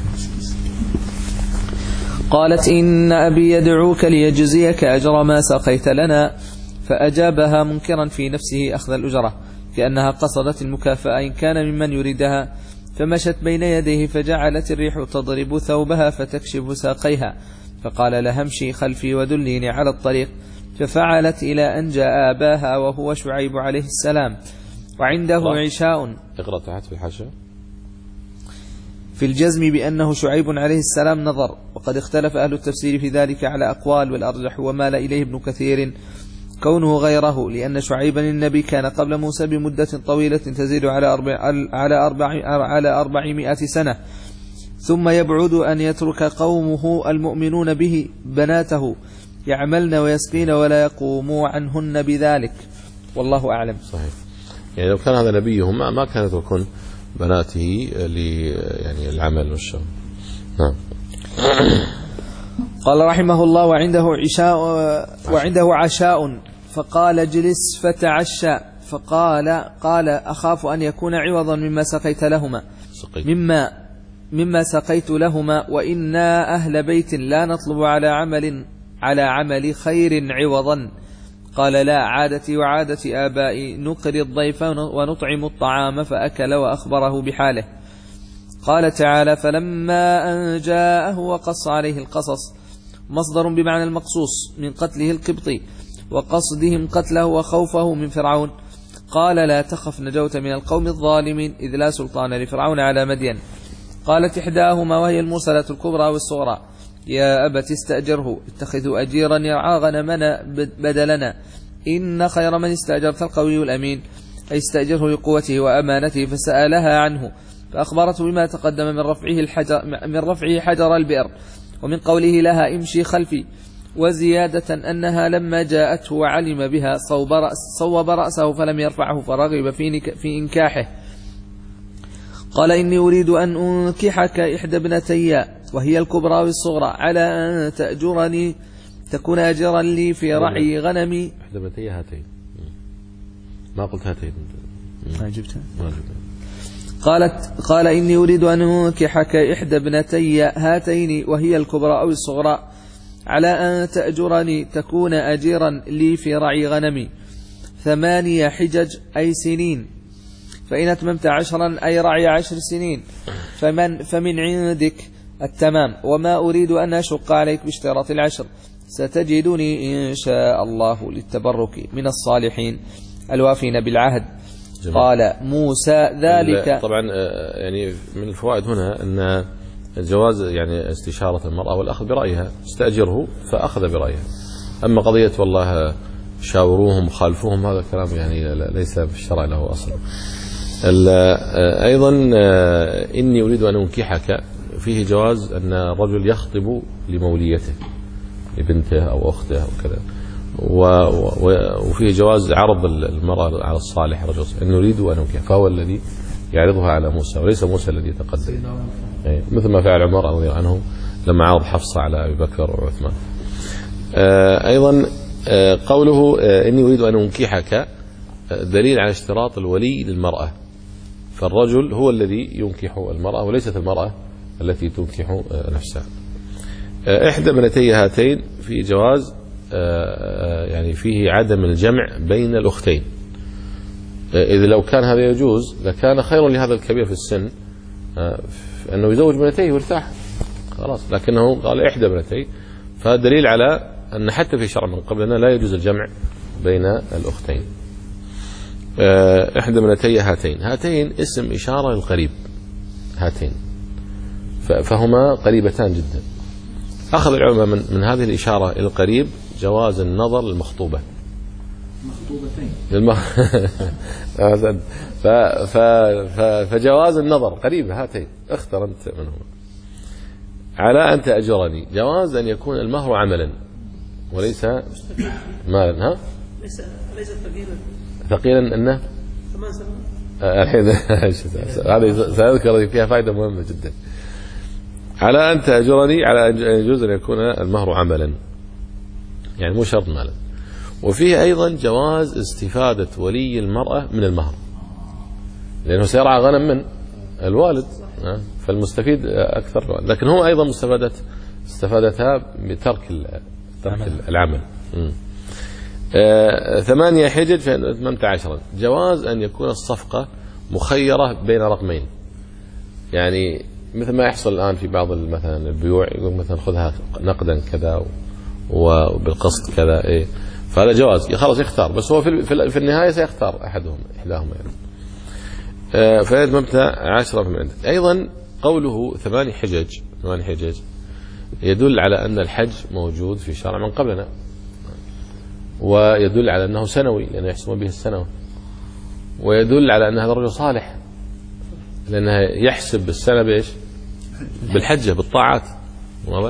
C: قالت إن أبي يدعوك ليجزيك أجر ما سقيت لنا، فأجابها منكرا في نفسه أخذ الأجرة كأنها قصدت المكافأة إن كان ممن يريدها، فمشت بين يديه فجعلت الريح تضرب ثوبها فتكشف ساقيها، فقال لها امشي خلفي ودليني على الطريق، ففعلت إلى أن جاء أباها وهو شعيب عليه السلام وعنده عشاء.
B: اقرأ تحت في الحاشية
C: في الجزم بأنه شعيب عليه السلام نظر، وقد اختلف أهل التفسير في ذلك على أقوال، والأرجح ومال إليه ابن كثير كونه غيره، لأن شعيبا النبي كان قبل موسى بمدة طويلة تزيد على أربع على أربع على أربعمائة سنة، ثم يبعد أن يترك قومه المؤمنون به بناته يعملن ويسقين ولا يقوموا عنهن بذلك، والله أعلم.
B: صحيح. يعني لو كان هذا نبيهم ما كانت تكون بناته ل يعني العمل والشغل. نعم.
C: قال رحمه الله وعنده عشاء وعنده عشاء فقال اجلس فتعشى، فقال قال أخاف أن يكون عوضا مما سقيت لهما مما مما سقيت لهما، وإنا أهل بيت لا نطلب على عمل على عمل خير عوضا. قال لا، عادتي وعادة آبائي نقري الضيف ونطعم الطعام، فأكل وأخبره بحاله. قال تعالى فلما أن جاءه وقص عليه القصص، مصدر بمعنى المقصوص من قتله القبطي وقصدهم قتله وخوفه من فرعون. قال لا تخف نجوت من القوم الظالمين إذ لا سلطان لفرعون على مدين. قالت إحداهما وهي المرسلة الكبرى والصغرى يا أبت استأجره اتخذوا أجيرا يرعى غنمنا بدلنا إن خير من استأجرت القوي الأمين، أي استأجره لقوته وأمانته. فسألها عنه فأخبرته بما تقدم من رفعه الحجر من رفعه حجر البئر ومن قوله لها امشي خلفي، وزيادة أنها لما جاءته وعلم بها صوب, رأس صوب رأسه فلم يرفعه فرغب في, في إنكاحه. قال إني أريد أن أنكحك إحدى ابنتي وهي الكبرى والصغرى على أن تأجرني تكون أجرا لي في رعي غنمي.
B: إحدى ابنتي هاتين، ما قلت هاتين،
C: ما جبتها. قالت قال إني أريد أن أنكحك إحدى ابنتي هاتين وهي الكبرى أو الصغرى على أن تأجرني تكون أجيرا لي في رعي غنمي ثمانية حجج أي سنين، فإن أتممت عشرا أي رعي عشر سنين فمن فمن عندك التمام، وما أريد أن أشق عليك باشتراط العشر، ستجدني إن شاء الله للتبرك من الصالحين الوافين بالعهد. جميل. قال موسى ذلك.
B: طبعا يعني من الفوائد هنا أن الجواز يعني استشارة المرأة والأخذ برأيها، استأجره فأخذ برأيها. أما قضية والله شاوروهم خالفوهم هذا كلام يعني ليس في الشرع له أصل. أيضا إني أريد أن أنكحك فيه جواز أن الرجل يخطب لموليته لبنته أو أخته أو كذا، وفيه جواز عرض المرأة على الصالح رجل إن نريد أن أنكح، فهو الذي يعرضها على موسى وليس موسى الذي يتقدم، مثل ما فعل عمر رضي الله عنه لما عرض حفصة على أبي بكر وعثمان. أيضا قوله إني أريد أن أنكحك دليل على اشتراط الولي للمرأة، فالرجل هو الذي ينكح المرأة وليست المرأة التي تنكح نفسها. إحدى ابنتي هاتين في جواز يعني فيه عدم الجمع بين الأختين، إذا لو كان هذا يجوز لكان خير لهذا الكبير في السن أنه يزوج ابنتيه ويرتاح خلاص، لكنه قال إحدى ابنتي، فدليل على أن حتى في شرع من قبلنا لا يجوز الجمع بين الأختين. إحدى ابنتي هاتين، هاتين اسم إشارة للقريب، هاتين فهما قريبتان جدا. أخذ العلماء من, من هذه الإشارة إلى القريب جواز النظر للمخطوبة
G: مخطوبتين
B: للم... ف... ف... ف... فجواز النظر قريب هاتين اختر أنت منهما على أن تأجرني، جواز أن يكون المهر عملا وليس مالا. ها
I: ليس ليس ثقيلا
B: ثقيلا أنه
I: ثمان سنوات
B: الحين هذه سأذكر فيها فائدة مهمة جدا. على أن تأجرني على أن يجوز أن يكون المهر عملا يعني مو شرط مالا. وفيه أيضا جواز استفادة ولي المرأة من المهر، لأنه سيرعى غنم من الوالد فالمستفيد أكثر، لكن هو أيضا مستفادة استفادتها بترك ترك العمل. آه ثمانية حجج ثمانية عشر، جواز أن يكون الصفقة مخيرة بين رقمين، يعني مثل ما يحصل الآن في بعض مثلا البيوع يقول مثلا خذها نقدا كذا وبالقسط كذا، إيه فهذا جواز خلاص يختار، بس هو في في النهاية سيختار أحدهم إحداهما يعني. آه فيتمتع عشرة من عندك. أيضا قوله ثماني حجج ثماني حجج يدل على أن الحج موجود في شرع من قبلنا، ويدل على أنه سنوي لأنه يحسم به السنة، ويدل على أن هذا الرجل صالح لأنه يحسب السنة بإيش؟ بالحجة بالطاعات. واضح؟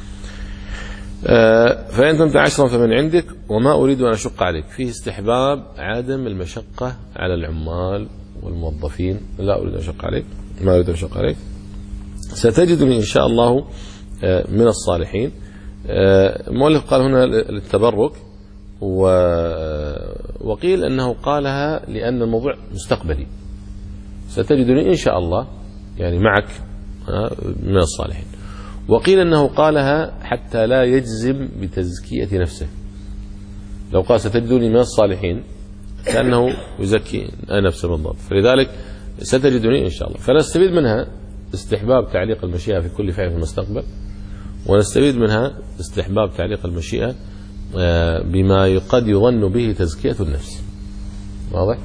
B: آه فإن تمتع عشرا فمن عندك وما أريد أن أشق عليك، فيه استحباب عدم المشقة على العمال والموظفين، لا أريد أن أشق عليك، ما أريد أن أشق عليك، ستجدني إن شاء الله آه من الصالحين. آه المؤلف قال هنا للتبرك، وقيل أنه قالها لأن الموضوع مستقبلي، ستجدني إن شاء الله يعني معك من الصالحين. وقيل أنه قالها حتى لا يجزم بتزكية نفسه، لو قال ستجدني من الصالحين كأنه يزكي نفسه بالضبط، فلذلك ستجدني إن شاء الله. فنستفيد منها استحباب تعليق المشيئة في كل فعل في المستقبل، ونستفيد منها استحباب تعليق المشيئة بما قد يظن به تزكية النفس. واضح؟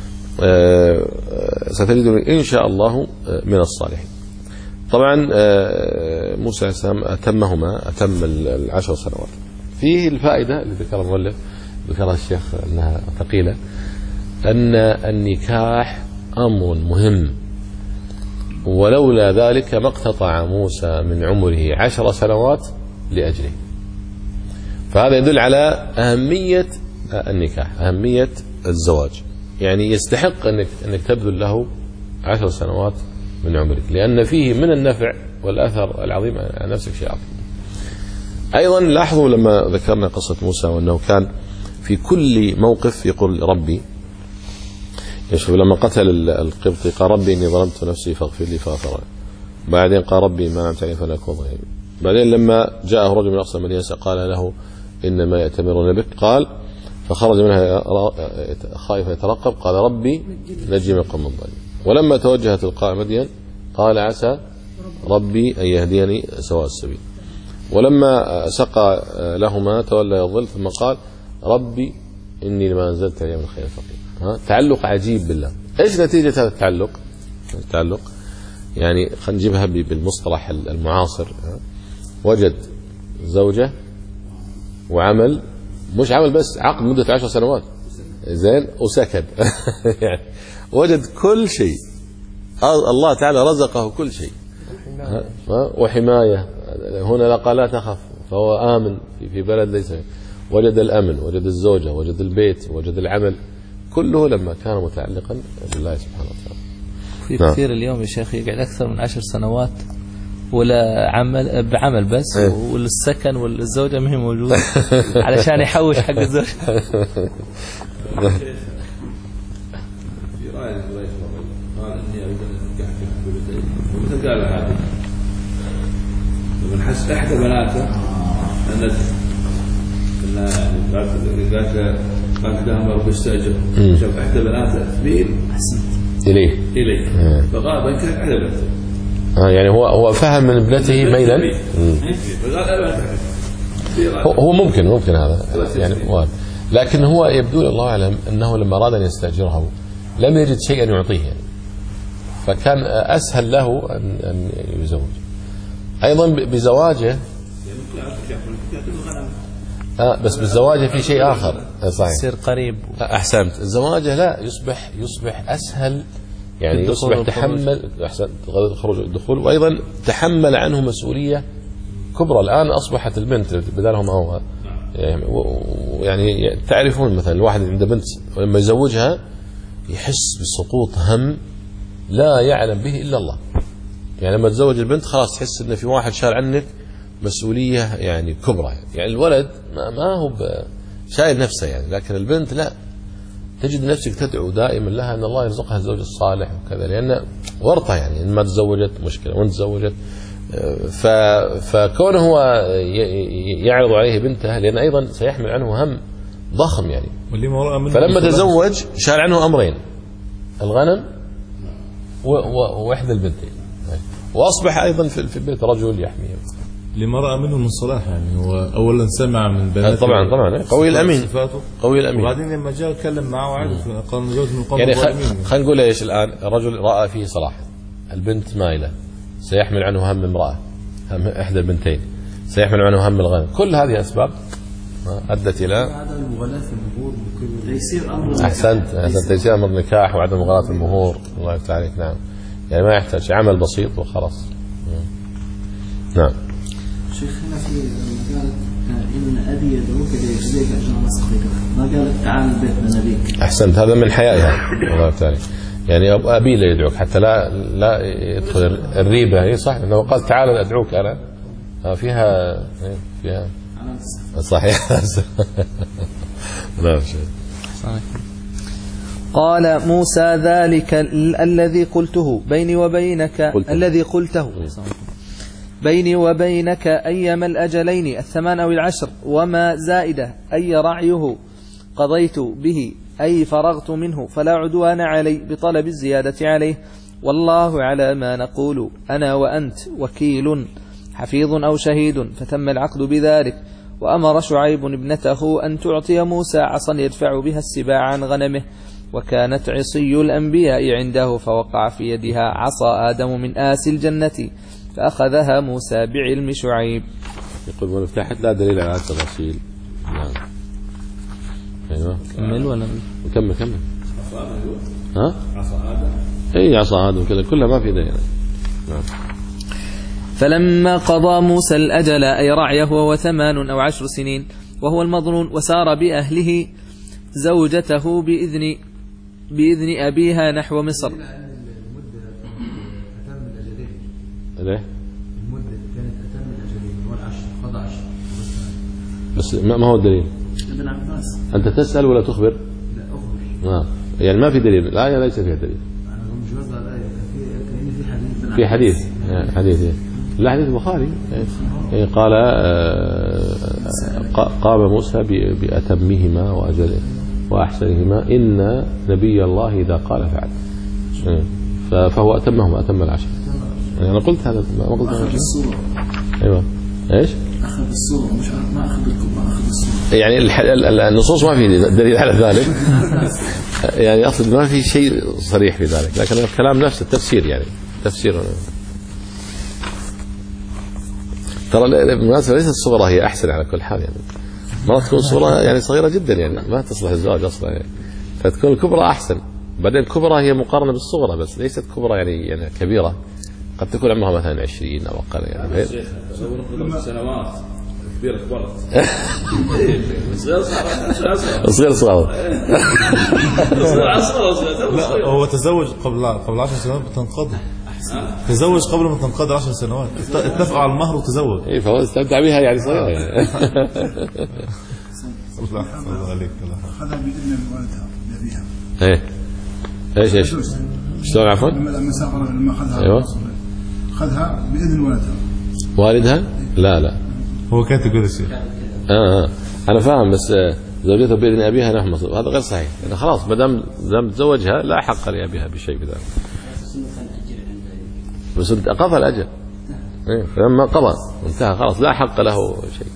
B: ستجدني إن شاء الله من الصالحين. طبعا موسى السلام أتمهما، أتم العشر سنوات. فيه الفائدة اللي ذكرها المؤلف ذكرها الشيخ أنها ثقيلة، أن النكاح أمر مهم، ولولا ذلك ما اقتطع موسى من عمره عشر سنوات لأجله. فهذا يدل على أهمية النكاح، أهمية الزواج، يعني يستحق أنك, أنك تبذل له عشر سنوات من عمرك، لأن فيه من النفع والأثر العظيم على نفسك شيء عظيم. أيضا لاحظوا لما ذكرنا قصة موسى وأنه كان في كل موقف يقول ربي، يشوف لما قتل القبطي قال ربي إني ظلمت نفسي فاغفر لي فغفر، بعدين قال ربي ما أنعمت علي فلا أكون ظهيرا، بعدين لما جاءه رجل من أقصى المدينة قال له إنما يأتمرون بك، قال فخرج منها خائفا يترقب قال ربي نجي من القوم الظالمين، ولما توجه تلقاء مدين قال عسى ربي أن يهديني سواء السبيل، ولما سقى لهما تولى يظل ثم قال ربي إني لما أنزلت إلي من خير فقير. ها تعلق عجيب بالله. إيش نتيجة هذا التعلق؟ التعلق يعني خلينا نجيبها بالمصطلح المعاصر، وجد زوجة وعمل، مش عمل بس، عقد مدة عشر سنوات زين وسكن يعني وجد كل شيء، الله تعالى رزقه كل شيء وحماية. هنا لا قال لا تخف فهو آمن في بلد ليس، وجد الأمن، وجد الزوجة، وجد البيت، وجد العمل، كله لما كان متعلقا بالله سبحانه وتعالى.
C: في كثير اليوم يا شيخ يقعد أكثر من عشر سنوات ولا عمل بعمل بس، والسكن والزوجة ما هي موجودة علشان يحوش حق الزوجة.
F: المسألة هذه لما حس إحدى بناته أن أن يعني قالت قالت لها ما بيستأجر شاف إحدى بناته تميل
B: إليه
F: إليه فقال بنكح إحدى بناته.
B: آه يعني هو هو فهم من ابنته ميلا. هو ممكن ممكن هذا يعني وارد. لكن هو يبدو لي الله أعلم أنه لما أراد أن يستأجره لم يجد شيئا يعطيه يعني. فكان أسهل له أن أن يزوج. أيضا بزواجه آه بس بالزواج في شيء آخر صحيح
C: يصير قريب.
B: أحسنت. الزواج لا يصبح يصبح أسهل يعني يصبح تحمل أحسن الخروج والدخول وأيضا تحمل عنه مسؤولية كبرى. الآن أصبحت البنت بدالهم هو يعني تعرفون مثلا الواحد عنده بنت ولما يزوجها يحس بسقوط هم لا يعلم به إلا الله. يعني لما تزوج البنت خلاص تحس إن في واحد شال عنك مسؤولية يعني كبرى. يعني الولد ما هو شايل نفسه يعني لكن البنت لا تجد نفسك تدعو دائما لها أن الله يرزقها الزوج الصالح وكذا لأن ورطة يعني إن ما تزوجت مشكلة وإن تزوجت. ف... فكونه هو يعرض عليه بنته لأن أيضا سيحمل عنه هم ضخم يعني. فلما تزوج شال عنه أمرين الغنم و... و... وإحدى البنتين وأصبح أيضا في, في البيت رجل يحميه
E: لما رأى منه من صلاح يعني. هو أولا سمع من بناته
B: طبعا طبعا قوي الأمين قوي الأمين.
E: وبعدين لما جاء اتكلم معه وعرف قال نجوز من قوم
B: يعني
E: الظالمين.
B: خلينا نقول ايش الآن الرجل رأى فيه صلاح البنت مائلة سيحمل عنه هم امرأة هم إحدى البنتين سيحمل عنه هم الغنم. كل هذه أسباب أدت إلى
F: عدم المغالاة في المهور
G: تيسير أمر
B: أحسنت أحسنت تيسير أمر النكاح وعدم مغالاة المهور. الله يفتح عليك. نعم يعني ما يحتاج عمل بسيط وخلاص. نعم
G: شيخ هنا في قالت إن أبي يدعوك ليجزيك أجر ما سقيك ما قالت تعال بيتنا نبيك.
B: أحسنت هذا من حيائها. الله يفتح عليك. يعني أبي لا يدعوك حتى لا لا يدخل الريبة. هي صح إنه قال تعال أدعوك أنا فيها فيها صحيح. لا شيء
C: صحيح. قال موسى ذلك الذي قلته بيني وبينك قلته. الذي قلته بيني وبينك أيما الأجلين الثمان أو العشر وما زائدة أي رعيه قضيت به أي فرغت منه فلا عدوان علي بطلب الزيادة عليه والله على ما نقول أنا وأنت وكيل حفيظ أو شهيد. فتم العقد بذلك. وأمر شعيب ابنته أن تعطي موسى عصا يدفع بها السباع عن غنمه وكانت عصي الأنبياء عنده فوقع في يدها عصا آدم من آس الجنة فأخذها موسى بعلم شعيب.
B: يقول ونفتحت لا دليل على التفاصيل. نعم أيوة
C: كمل ولا
B: كمل كمل ها عصا آدم أي عصا آدم كذا كلها ما في دليل. نعم.
C: فلما قضى موسى الأجل أي رعيه وهو ثمان أو عشر سنين وهو المظنون وسار بأهله زوجته بإذن بإذن أبيها نحو مصر.
B: ليه؟
F: المدة كانت أتم الأجلين والعشر قضى عشر
B: بس ما هو الدليل؟
G: ابن عباس.
B: أنت تسأل ولا تخبر؟
F: لا أخبر.
B: آه. يعني ما في دليل الآية ليس فيها دليل.
F: أنا مش وزع الآية كأن في حديث ابن
B: في حديث حديث إيه؟ لا حديث البخاري إيه؟ قال آه قام موسى بأتمهما وأجله وأحسنهما إن نبي الله إذا قال فعل إيه؟ فهو أتمهما أتم العشر. يعني أنا قلت هذا ما قلت
G: أخذ الصورة.
B: أيوة إيش؟
G: أخذ الصورة مش ما أخذ الكبرى أخذ الصورة.
B: يعني النصوص ما في دليل على ذلك. يعني أصلا ما في شيء صريح في ذلك لكن الكلام نفسه التفسير يعني تفسير. ترى بالمناسبة ليست الصغرى هي أحسن على كل حال يعني ما تكون صغرى يعني صغيرة جدا يعني ما تصلح الزواج أصلا يعني فتكون الكبرى أحسن. بعدين الكبرى هي مقارنة بالصغرى بس ليست كبرى يعني يعني كبيرة قد تكون عمرها مثلا عشرين أو أقل يعني.
F: سنوات كبيرة كبرت.
B: صغير صغير.
E: لا هو تزوج قبل قبل عشر سنوات بتنقضي. تزوج قبل ما تنقضي عشر سنوات اتفقوا على المهر وتزوج.
B: إيه فهو استمتع بها يعني صغيرة يعني.
E: الله عليك.
D: أخذها بإذن والدها بأبيها.
B: إيه إيش إيش شلون عفوا؟
D: لما سافر لما أخذها
B: أيوة
D: أخذها بإذن والدها.
B: والدها؟ لا لا
E: هو كاتب كده الشيخ.
B: آه آه. أنا فاهم، بس زوجته بإذن أبيها نحن مصر، هذا غير صحيح. يعني خلاص ما دام دام تزوجها لا حق لأبيها بشيء بذلك. بس قضى الأجل. إيه فلما قضى انتهى خلاص لا حق له شيء.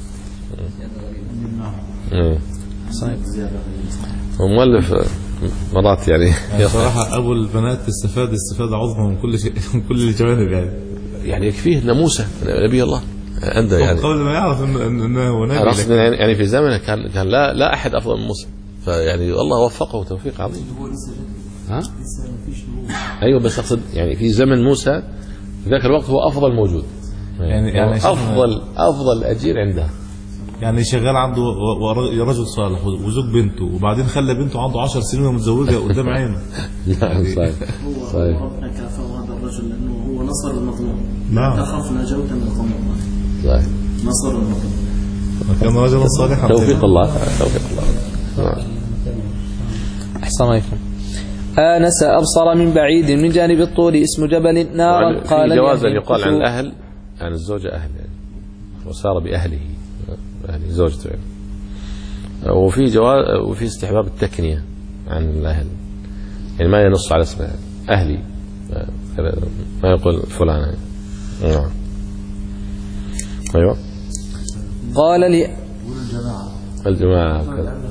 B: إيه.
C: صحيح.
B: ومؤلف مرات يعني,
E: يعني صراحة أبو البنات استفاد استفادة عظمى من كل شيء من كل الجوانب يعني.
B: يعني يكفيه أن موسى نبي الله عنده يعني
E: قبل ما يعرف إنه إنه هو نبي.
B: يعني, يعني في زمنه كان كان لا لا أحد أفضل من موسى، فيعني الله وفقه توفيق عظيم. ها؟ أيوة بس أقصد يعني في زمن موسى في ذاك الوقت هو أفضل موجود.
E: يعني يعني
B: أفضل أفضل أجير عنده.
E: يعني شغال عنده رجل صالح وزوج بنته، وبعدين خلى بنته عنده عشر سنين ومتزوجها قدام عينه.
B: نعم صحيح.
G: صحيح. ربنا كافأ هذا الرجل لأنه هو نصر المظلوم.
E: نعم.
G: تخاف نجوت من القوم.
B: صحيح.
G: نصر المظلوم.
E: كان رجلا صالحا.
B: توفيق الله توفيق الله.
C: أحسن عليكم. آنس أبصر من بعيد من جانب الطور اسم جبل نارا قال
B: في جواز أن يقال عن الأهل عن الزوجة أهل يعني وسار بأهله أهل زوجته يعني. وفي جواز وفي استحباب التكنية عن الأهل يعني ما ينص على اسمه أهلي ما يقول فلان يعني. أيوة
C: قال لي
B: الجماعة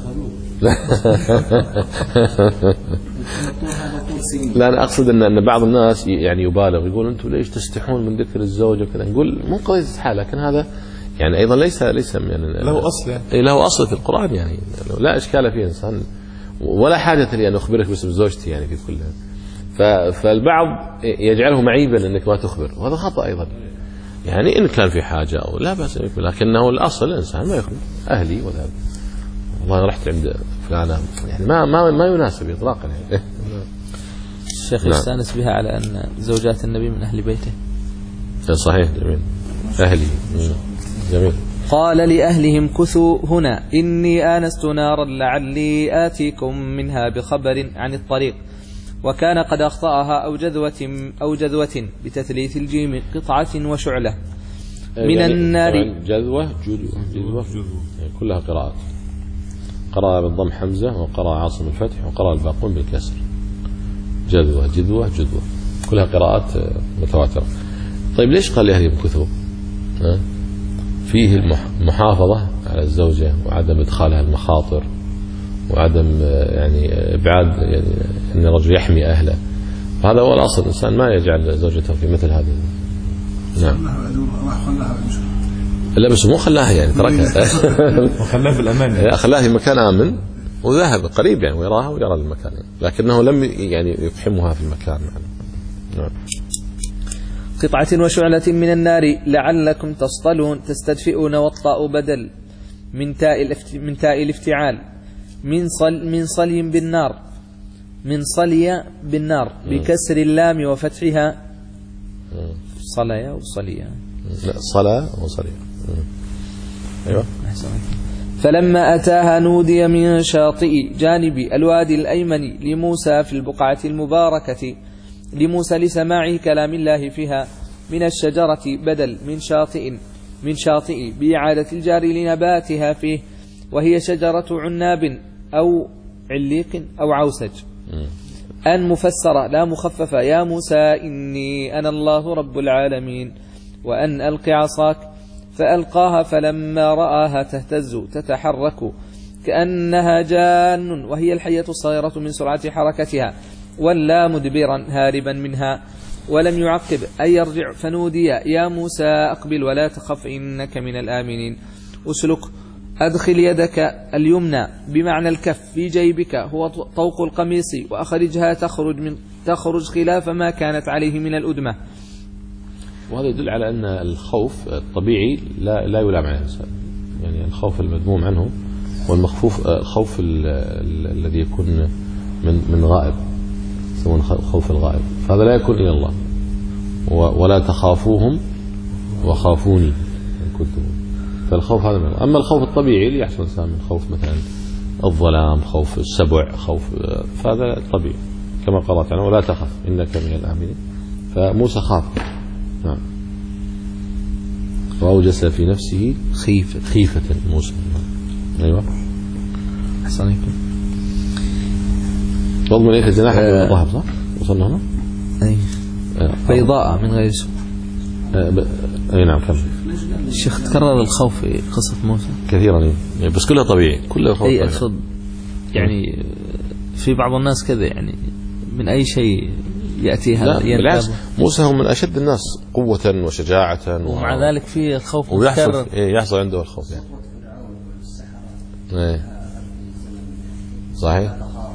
B: لا أنا أقصد أن أن بعض الناس يعني يبالغ يقول أنتم ليش تستحون من ذكر الزوج وكذا. نقول مو قضية استحاء، لكن هذا يعني أيضا ليس ليس يعني
E: له أصل يعني.
B: له أصل في القرآن يعني لا إشكال فيه إنسان ولا حاجة لي أن أخبرك باسم زوجتي يعني في كلها. فالبعض يجعله معيبا أنك ما تخبر، وهذا خطأ أيضا. يعني إن كان في حاجة أو لا بأس بك، لكنه الأصل الإنسان ما يخبر أهلي وذهب والله رحت عند فلانة يعني ما ما ما يناسب إطلاقا يعني.
C: الشيخ يستانس بها على أن زوجات النبي من أهل بيته.
B: صحيح جميل. أهلي جميل.
C: قال لأهلهم كثوا هنا إني آنست نارا لعلي آتيكم منها بخبر عن الطريق. وكان قد أخطأها أو جذوة أو جذوة بتثليث الجيم قطعة وشعلة من
B: يعني
C: النار.
B: جذوة جذوة جذوة يعني كلها قراءات. قرأ بالضم حمزة وقرأ عاصم الفتح وقرأ الباقون بالكسر. جذوة جذوة جذوة كلها قراءات متواترة. طيب ليش قال لأهلهم كثوا؟ فيه المحافظة على الزوجة وعدم إدخالها المخاطر وعدم يعني إبعاد يعني أن الرجل يحمي أهله. هذا هو الأصل، الإنسان ما يجعل زوجته في مثل هذه. نعم. لا بس مو خلاها يعني تركها
E: وخلاها في الأمان يعني.
B: خلاها في مكان آمن وذهب قريب يعني ويراها ويرى المكان يعني. لكنه لم يعني يقحمها في المكان يعني. نعم.
C: قطعة وشعلة من النار لعلكم تصطلون تستدفئون والطاء بدل من تاء من تاء الافتعال من صل من صلي بالنار من صلي بالنار بكسر اللام وفتحها صليا وصليا
B: لا صلاة وصليا. أيوة.
C: فلما أتاها نودي من شاطئ جانب الوادي الأيمن لموسى في البقعة المباركة لموسى لسماع كلام الله فيها من الشجرة بدل من شاطئ من شاطئ بإعادة الجار لنباتها فيه وهي شجرة عناب أو عليق أو عوسج. أن مفسرة لا مخففة يا موسى إني أنا الله رب العالمين وأن ألق عصاك فألقاها فلما رآها تهتز تتحرك كأنها جان وهي الحية الصغيرة من سرعة حركتها ولا مدبرا هاربا منها ولم يعقب أي يرجع فنودي يا موسى أقبل ولا تخف إنك من الآمنين أسلك أدخل يدك اليمنى بمعنى الكف في جيبك هو طوق القميص وأخرجها تخرج من تخرج خلاف ما كانت عليه من الأدمة.
B: وهذا يدل على أن الخوف الطبيعي لا لا يلام على الإنسان يعني الخوف المذموم عنه والمخفوف الخوف الذي يكون من من غائب يسمونه خوف الغائب فهذا لا يكون إلى الله ولا تخافوهم وخافوني إن كنتم. فالخوف هذا من الله. أما الخوف الطبيعي اللي يحصل الإنسان من خوف مثلا الظلام خوف السبع خوف فهذا طبيعي كما قال تعالى ولا تخف إنك من الآمنين. فموسى خاف نعم. وأوجس في نفسه خيفة خيفة موسى. أيوة
C: أحسنكم.
B: واضم إليك الجناح الذهب صح؟ وصلنا هنا؟
C: أي بيضاء من غير سوء.
B: أي نعم كم.
C: الشيخ تكرر الخوف في قصة موسى
B: كثيرا يعني بس كلها طبيعي كلها خوف.
C: أي أقصد يعني في بعض الناس كذا يعني من أي شيء يأتي هذا.
B: لا بالعكس موسى هو من أشد الناس قوة وشجاعة
C: ومع و... ذلك في الخوف
B: ويحصل إيه يحصل عنده الخوف يعني. إيه صحيح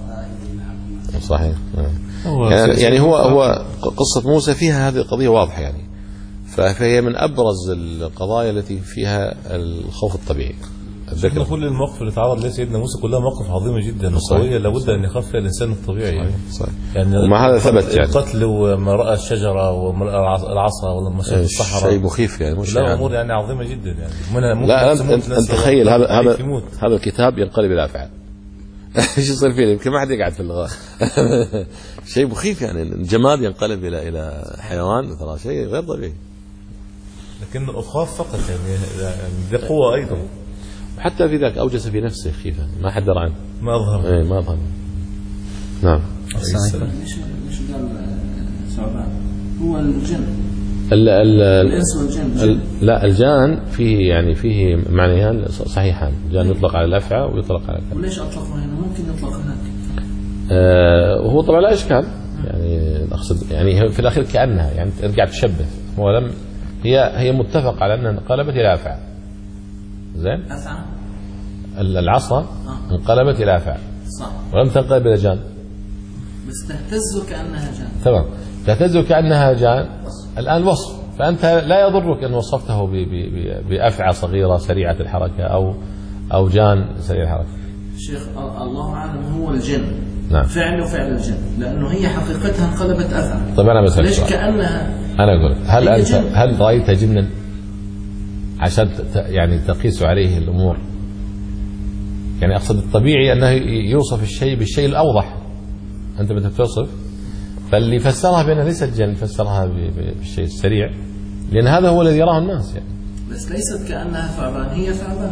B: صحيح. يعني, يعني هو هو قصة موسى فيها هذه القضية واضحة يعني، فهي من أبرز القضايا التي فيها الخوف الطبيعي.
E: أتذكر كل المواقف اللي تعرض لها سيدنا موسى كلها مواقف عظيمة جدا وقوية لابد أن يخاف فيها الإنسان الطبيعي يعني.
B: صحيح. يعني ومع هذا ثبت يعني
E: القتل وما رأى الشجرة والعصا ولما شاف الصحراء
B: شيء مخيف يعني مش
E: لا أمور يعني عظيمة جدا يعني.
B: لا أنت تخيل هذا هذا هذا الكتاب ينقلب إلى أفعال. ايش يصير فيه؟ يمكن ما حد يقعد في اللغة. شيء مخيف يعني الجماد ينقلب إلى إلى حيوان ترى شيء غير طبيعي.
E: لكن أخاف فقط يعني ذي قوة أيضا.
B: حتى في ذاك أوجس في نفسه خيفة ما حد درى عنه
E: ما أظهر
B: إيه ما أظهر. نعم.
G: ليش ليش قال ثعبان هو الجن
B: ال ال
G: الإنس والجن.
B: لا الجان فيه يعني فيه معنيان صحيحان. الجان يطلق على الأفعى ويطلق على الكلب.
G: وليش أطلقه هنا ممكن يطلق هناك؟
B: آه وهو طبعا لا إشكال يعني أقصد يعني في الأخير كأنها يعني ترجع تشبه هو لم هي هي متفق على أنها انقلبت إلى أفعى. زين
G: أفعى
B: العصا
G: آه.
B: انقلبت إلى أفعى
G: صح
B: ولم تنقلب إلى جان
G: بس تهتز كأنها جان.
B: تمام تهتز كأنها جان. الآن وصف فأنت لا يضرك أن وصفته بأفعى صغيرة سريعة الحركة أو أو جان سريع الحركة.
G: شيخ الله أعلم هو الجن.
B: نعم.
G: فعل وفعل الجن لأنه هي حقيقتها انقلبت أفعى.
B: طيب أنا بسألك
G: ليش كأنها
B: أنا أقول هل أنت جن. هل رأيت جنا عشان يعني تقيس عليه الأمور يعني أقصد الطبيعي أنه يوصف الشيء بالشيء الأوضح. أنت بدك توصف فاللي فسرها بأنها ليست جن فسرها بالشيء السريع لأن هذا هو الذي يراه الناس يعني.
G: بس ليست كأنها ثعبان هي ثعبان.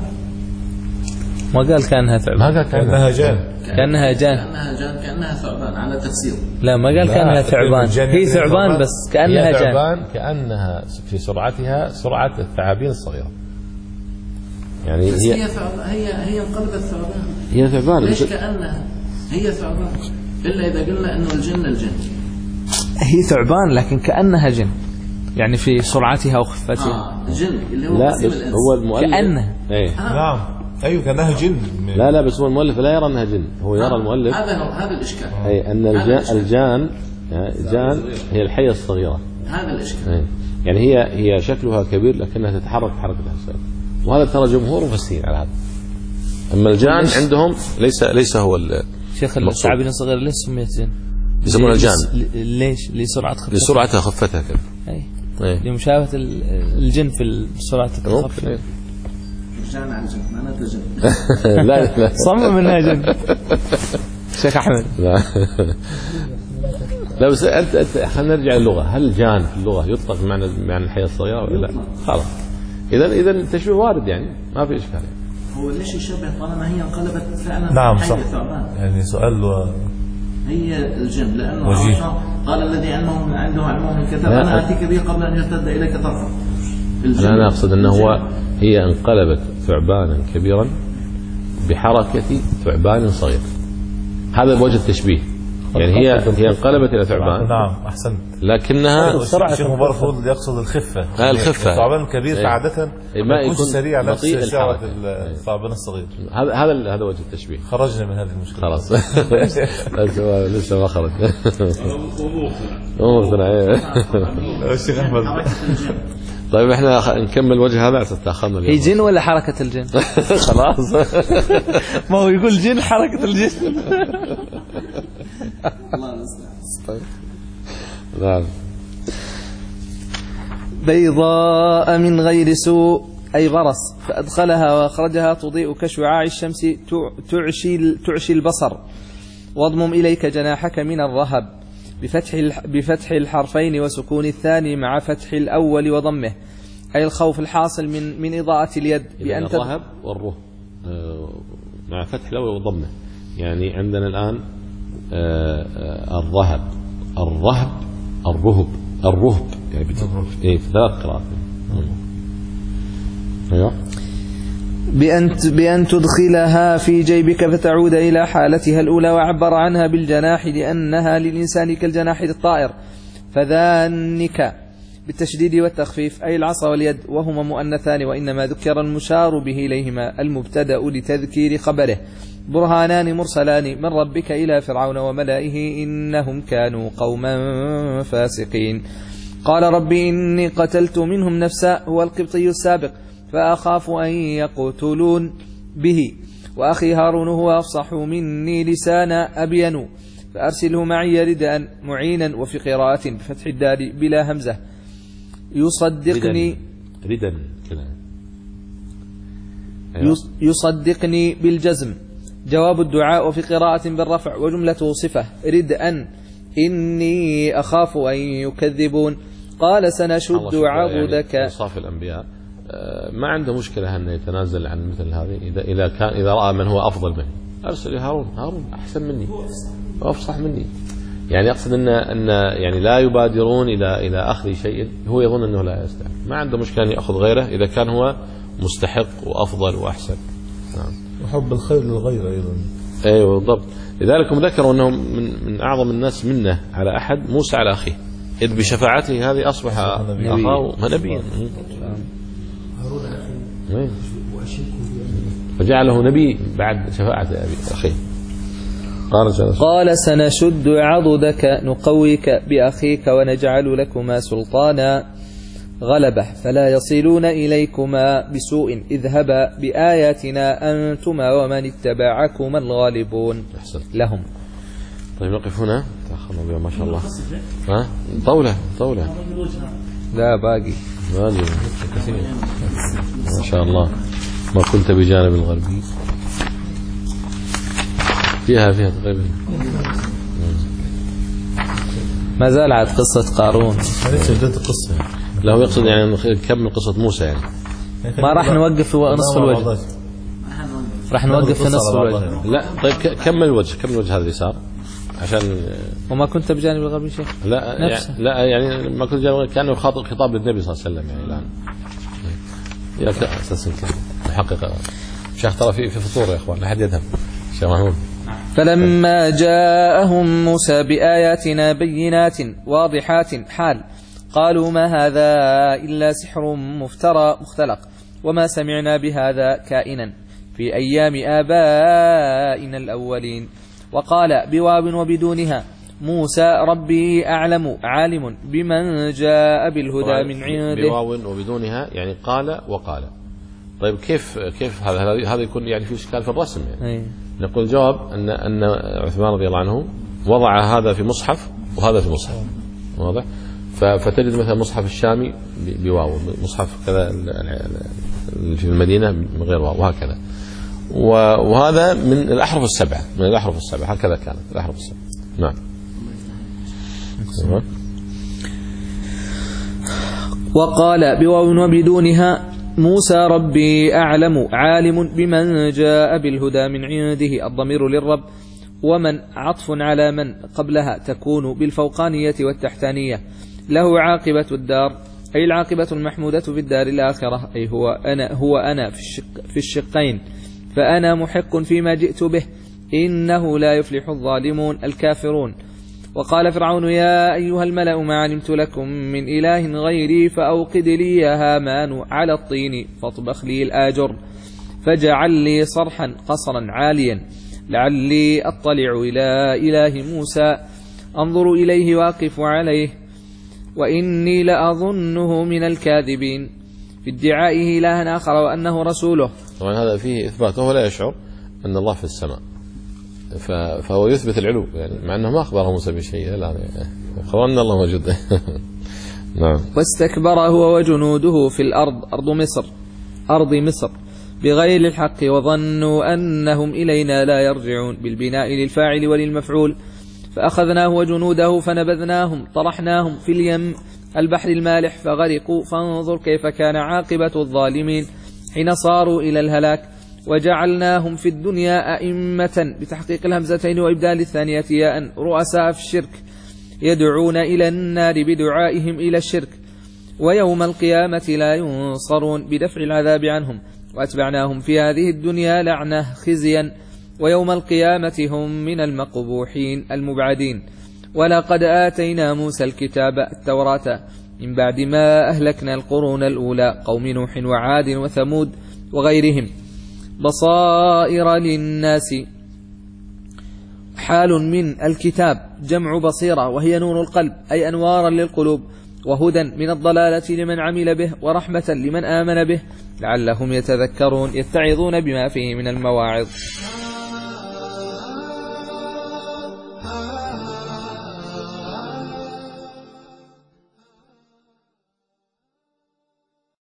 C: ما قال كأنها ثعبان
B: ما قال كأنها جان
C: كأنها جان
G: كأنها جان كأنها ثعبان على تفسير.
C: لا ما قال كأنها ثعبان هي ثعبان بس كأنها
B: هي
C: جان.
B: ثعبان كأنها في سرعتها سرعة الثعابين الصغيرة يعني
G: بس
B: هي
G: هي ثعبان هي هي انقلبت ثعبان.
B: هي ثعبان
G: ليش كأنها هي ثعبان إلا إذا قلنا إنه الجن الجن
C: هي ثعبان لكن كأنها جن يعني في سرعتها وخفتها.
G: آه جن اللي هو
B: لا
G: قسم
B: بس
G: الإنس.
B: هو المؤلف
C: كأنها
B: ايه
G: آه.
E: نعم أيوة كأنها جن.
B: لا لا بس هو المؤلف لا يرى أنها جن هو يرى
G: آه.
B: المؤلف
G: هذا هو هذا الإشكال.
B: أي أن الجان الجان الجان هي الحية الصغيرة.
G: هذا الإشكال.
B: أي. يعني هي هي شكلها كبير لكنها تتحرك حركة الحساب وهذا ترى جمهور مفسرين على هذا. أما الجان عندهم ليس ليس هو
C: شيخ الثعابين الصغير ليش سميت جن؟
B: يسمونه الجان
C: ليش؟ لسرعة خفتها
B: لسرعتها خفتها كذا.
C: أي
B: أي.
C: لمشابهة الجن في سرعة الخفة.
G: جان على الجن معناته جن.
B: لا لا
C: صمم منها جن شيخ أحمد.
B: لا لا بس أنت أنت خلينا نرجع للغة. هل جان في اللغة يطلق معنى معنى الحياة الصغيرة ولا لا؟ خلاص إذا إذا التشبيه وارد يعني ما في إشكال يعني.
G: هو ليش يشبه طالما هي انقلبت فعلا
E: نعم
G: حية
E: صح
G: ثعبان.
E: يعني سؤال و...
G: هي الجن لأنه
E: وجيه.
G: قال الذي علمه عنده علمه من الكتاب أنا آتيك به قبل أن يرتد إليك طرفا.
B: أنا أقصد أنه هو هي انقلبت ثعبانا كبيرا بحركة ثعبان صغير. هذا بوجه التشبيه يعني هي هي انقلبت إلى ثعبان.
E: نعم أحسنت.
B: لكنها
E: الشيخ مبارك يقصد الخفة.
B: آه الخفة.
E: الثعبان الكبير عادة
B: ما يكون
E: سريع نفس
B: سرعة
E: الثعبان الصغير.
B: هذا هذا هذا وجه التشبيه.
E: خرجنا من هذه المشكلة
B: خلاص. لسه لسه ما خرج. أمور ثانية.
E: الشيخ أحمد.
B: طيب احنا نكمل وجه هذا عشان تأخرنا اليوم.
C: هي جن ولا حركة الجن؟
B: خلاص.
C: ما هو يقول جن حركة الجن.
G: الله المستعان.
B: نعم.
C: بيضاء من غير سوء أي برص فأدخلها وأخرجها تضيء كشعاع الشمس تعشي تعشي البصر واضمم إليك جناحك من الرهب بفتح بفتح الحرفين وسكون الثاني مع فتح الأول وضمه، أي الخوف الحاصل من من إضاءة اليد
B: بأن الرهب والره مع فتح الأول وضمه. يعني عندنا الآن الرهب الرهب الرهب الرهب يعني إيه ثلاث قراءات. أيوه.
C: بأن بأن تدخلها في جيبك فتعود إلى حالتها الأولى، وعبر عنها بالجناح لأنها للإنسان كالجناح للطائر، فذانك بالتشديد والتخفيف أي العصا واليد، وهما مؤنثان، وإنما ذكر المشار به إليهما المبتدأ لتذكير خبره. برهانان مرسلان من ربك إلى فرعون وملئه إنهم كانوا قوما فاسقين. قال ربي إني قتلت منهم نفسا، هو القبطي السابق، فأخاف أن يقتلون به، وأخي هارون هو أفصح مني لسانا أبين، فأرسله معي ردا معينا. وفي قراءة بفتح الدال بلا همزة يصدقني
B: ردا
C: يصدقني بالجزم جواب الدعاء. وفي قراءة بالرفع وجملته صفة ردا إني أخاف أن يكذبون. قال سنشد عضدك.
B: يعني صاف الأنبياء ما عنده مشكلة أن يتنازل عن مثل هذه إذا إذا كان إذا رأى من هو أفضل منه. أرسل هارون، هارون أحسن مني وأفصح مني. يعني أقصد أن أن يعني لا يبادرون إلى إلى أخذ شيء هو يظن أنه لا يستحق، ما عنده مشكلة أن يأخذ غيره إذا كان هو مستحق وأفضل وأحسن. نعم.
E: وحب الخير للغير أيضا.
B: أيوة بالضبط. لذلك هم ذكروا أنه من من أعظم الناس منه على أحد موسى على أخيه، إذ بشفاعته هذه أصبح أخاه نبيا. فجعله نبي بعد شفاعة أخيه.
C: قال سنشد عضدك نقويك بأخيك ونجعل لكما سلطانا غلبة فلا يصلون إليكما بسوء، اذهبا بآياتنا أنتما ومن اتبعكما الغالبون. لهم.
B: طيب نقف هنا، تأخرنا بها ما شاء الله. ها طولة طولة
C: لا باقي
B: باقي كثير ما شاء الله. ما كنت بجانب الغربي فيها فيها تقريبا
C: ما زال عاد قصة قارون.
E: هذه بداية القصة.
B: لا هو يقصد يعني كمل قصة موسى يعني.
C: ما راح نوقف في نصف الوجه. راح نوقف في نصف الوجه.
B: لا طيب كمل الوجه، كمل الوجه هذا اللي صار عشان.
C: وما كنت بجانب الغربي شيخ.
B: لا يعني لا يعني ما كنت بجانب، كانه يخاطب خطاب للنبي صلى الله عليه وسلم يعني الآن. يا أساس محقق شيخ ترى في في فطور يا إخوان، لا حد يذهب. شيخ محمود.
C: فلما جاءهم موسى بآياتنا بينات واضحات حال قالوا ما هذا إلا سحر مفترى مختلق وما سمعنا بهذا كائنا في أيام آبائنا الأولين. وقال بواو وبدونها موسى ربي أعلم عالم بمن جاء بالهدى من عنده.
B: بواو وبدونها يعني قال وقال. طيب كيف كيف هذا هذا يكون يعني في إشكال في الرسم يعني. أي. نقول جواب أن أن عثمان رضي الله عنه وضع هذا في مصحف وهذا في مصحف واضح. فتجد مثلا مصحف الشامي بواو، مصحف كذا في المدينة من غير واو وهكذا. وهذا من الأحرف السبعة، من الأحرف السبعة هكذا كانت الأحرف السبعة. نعم.
C: وقال بواو وبدونها موسى ربي أعلم عالم بمن جاء بالهدى من عنده. الضمير للرب ومن عطف على من قبلها تكون بالفوقانية والتحتانية. له عاقبة الدار أي العاقبة المحمودة في الدار الآخرة، أي هو أنا هو أنا في الشق في الشقين، فأنا محق فيما جئت به إنه لا يفلح الظالمون الكافرون. وقال فرعون يا أيها الملأ ما علمت لكم من إله غيري فأوقد لي يا هامان على الطين فاطبخ لي الآجر فاجعل لي صرحا قصرا عاليا لعلي أطلع إلى إله موسى أنظر إليه واقف عليه وإني لأظنه من الكاذبين في ادعائه إلها آخر وأنه رسوله.
B: طبعا هذا فيه إثبات، وهو لا يشعر أن الله في السماء، فهو يثبت العلو يعني مع أنه ما أخبره موسى بشيء الآن أخبر أن الله موجود. نعم.
C: واستكبر هو وجنوده في الأرض أرض مصر أرض مصر بغير الحق وظنوا أنهم إلينا لا يرجعون بالبناء للفاعل وللمفعول. فأخذناه وجنوده فنبذناهم طرحناهم في اليم البحر المالح فغرقوا فانظر كيف كان عاقبة الظالمين حين صاروا إلى الهلاك. وجعلناهم في الدنيا أئمة بتحقيق الهمزتين وإبدال الثانية ياء رؤساء في الشرك يدعون إلى النار بدعائهم إلى الشرك، ويوم القيامة لا ينصرون بدفع العذاب عنهم. وأتبعناهم في هذه الدنيا لعنة خزيا، ويوم القيامة هم من المقبوحين المبعدين. ولقد آتينا موسى الكتاب التوراة من بعد ما أهلكنا القرون الأولى قوم نوح وعاد وثمود وغيرهم بصائر للناس. حال من الكتاب جمع بصيرة وهي نور القلب أي أنوارا للقلوب، وهدى من الضلالة لمن عمل به، ورحمة لمن آمن به لعلهم يتذكرون يتعظون بما فيه من المواعظ.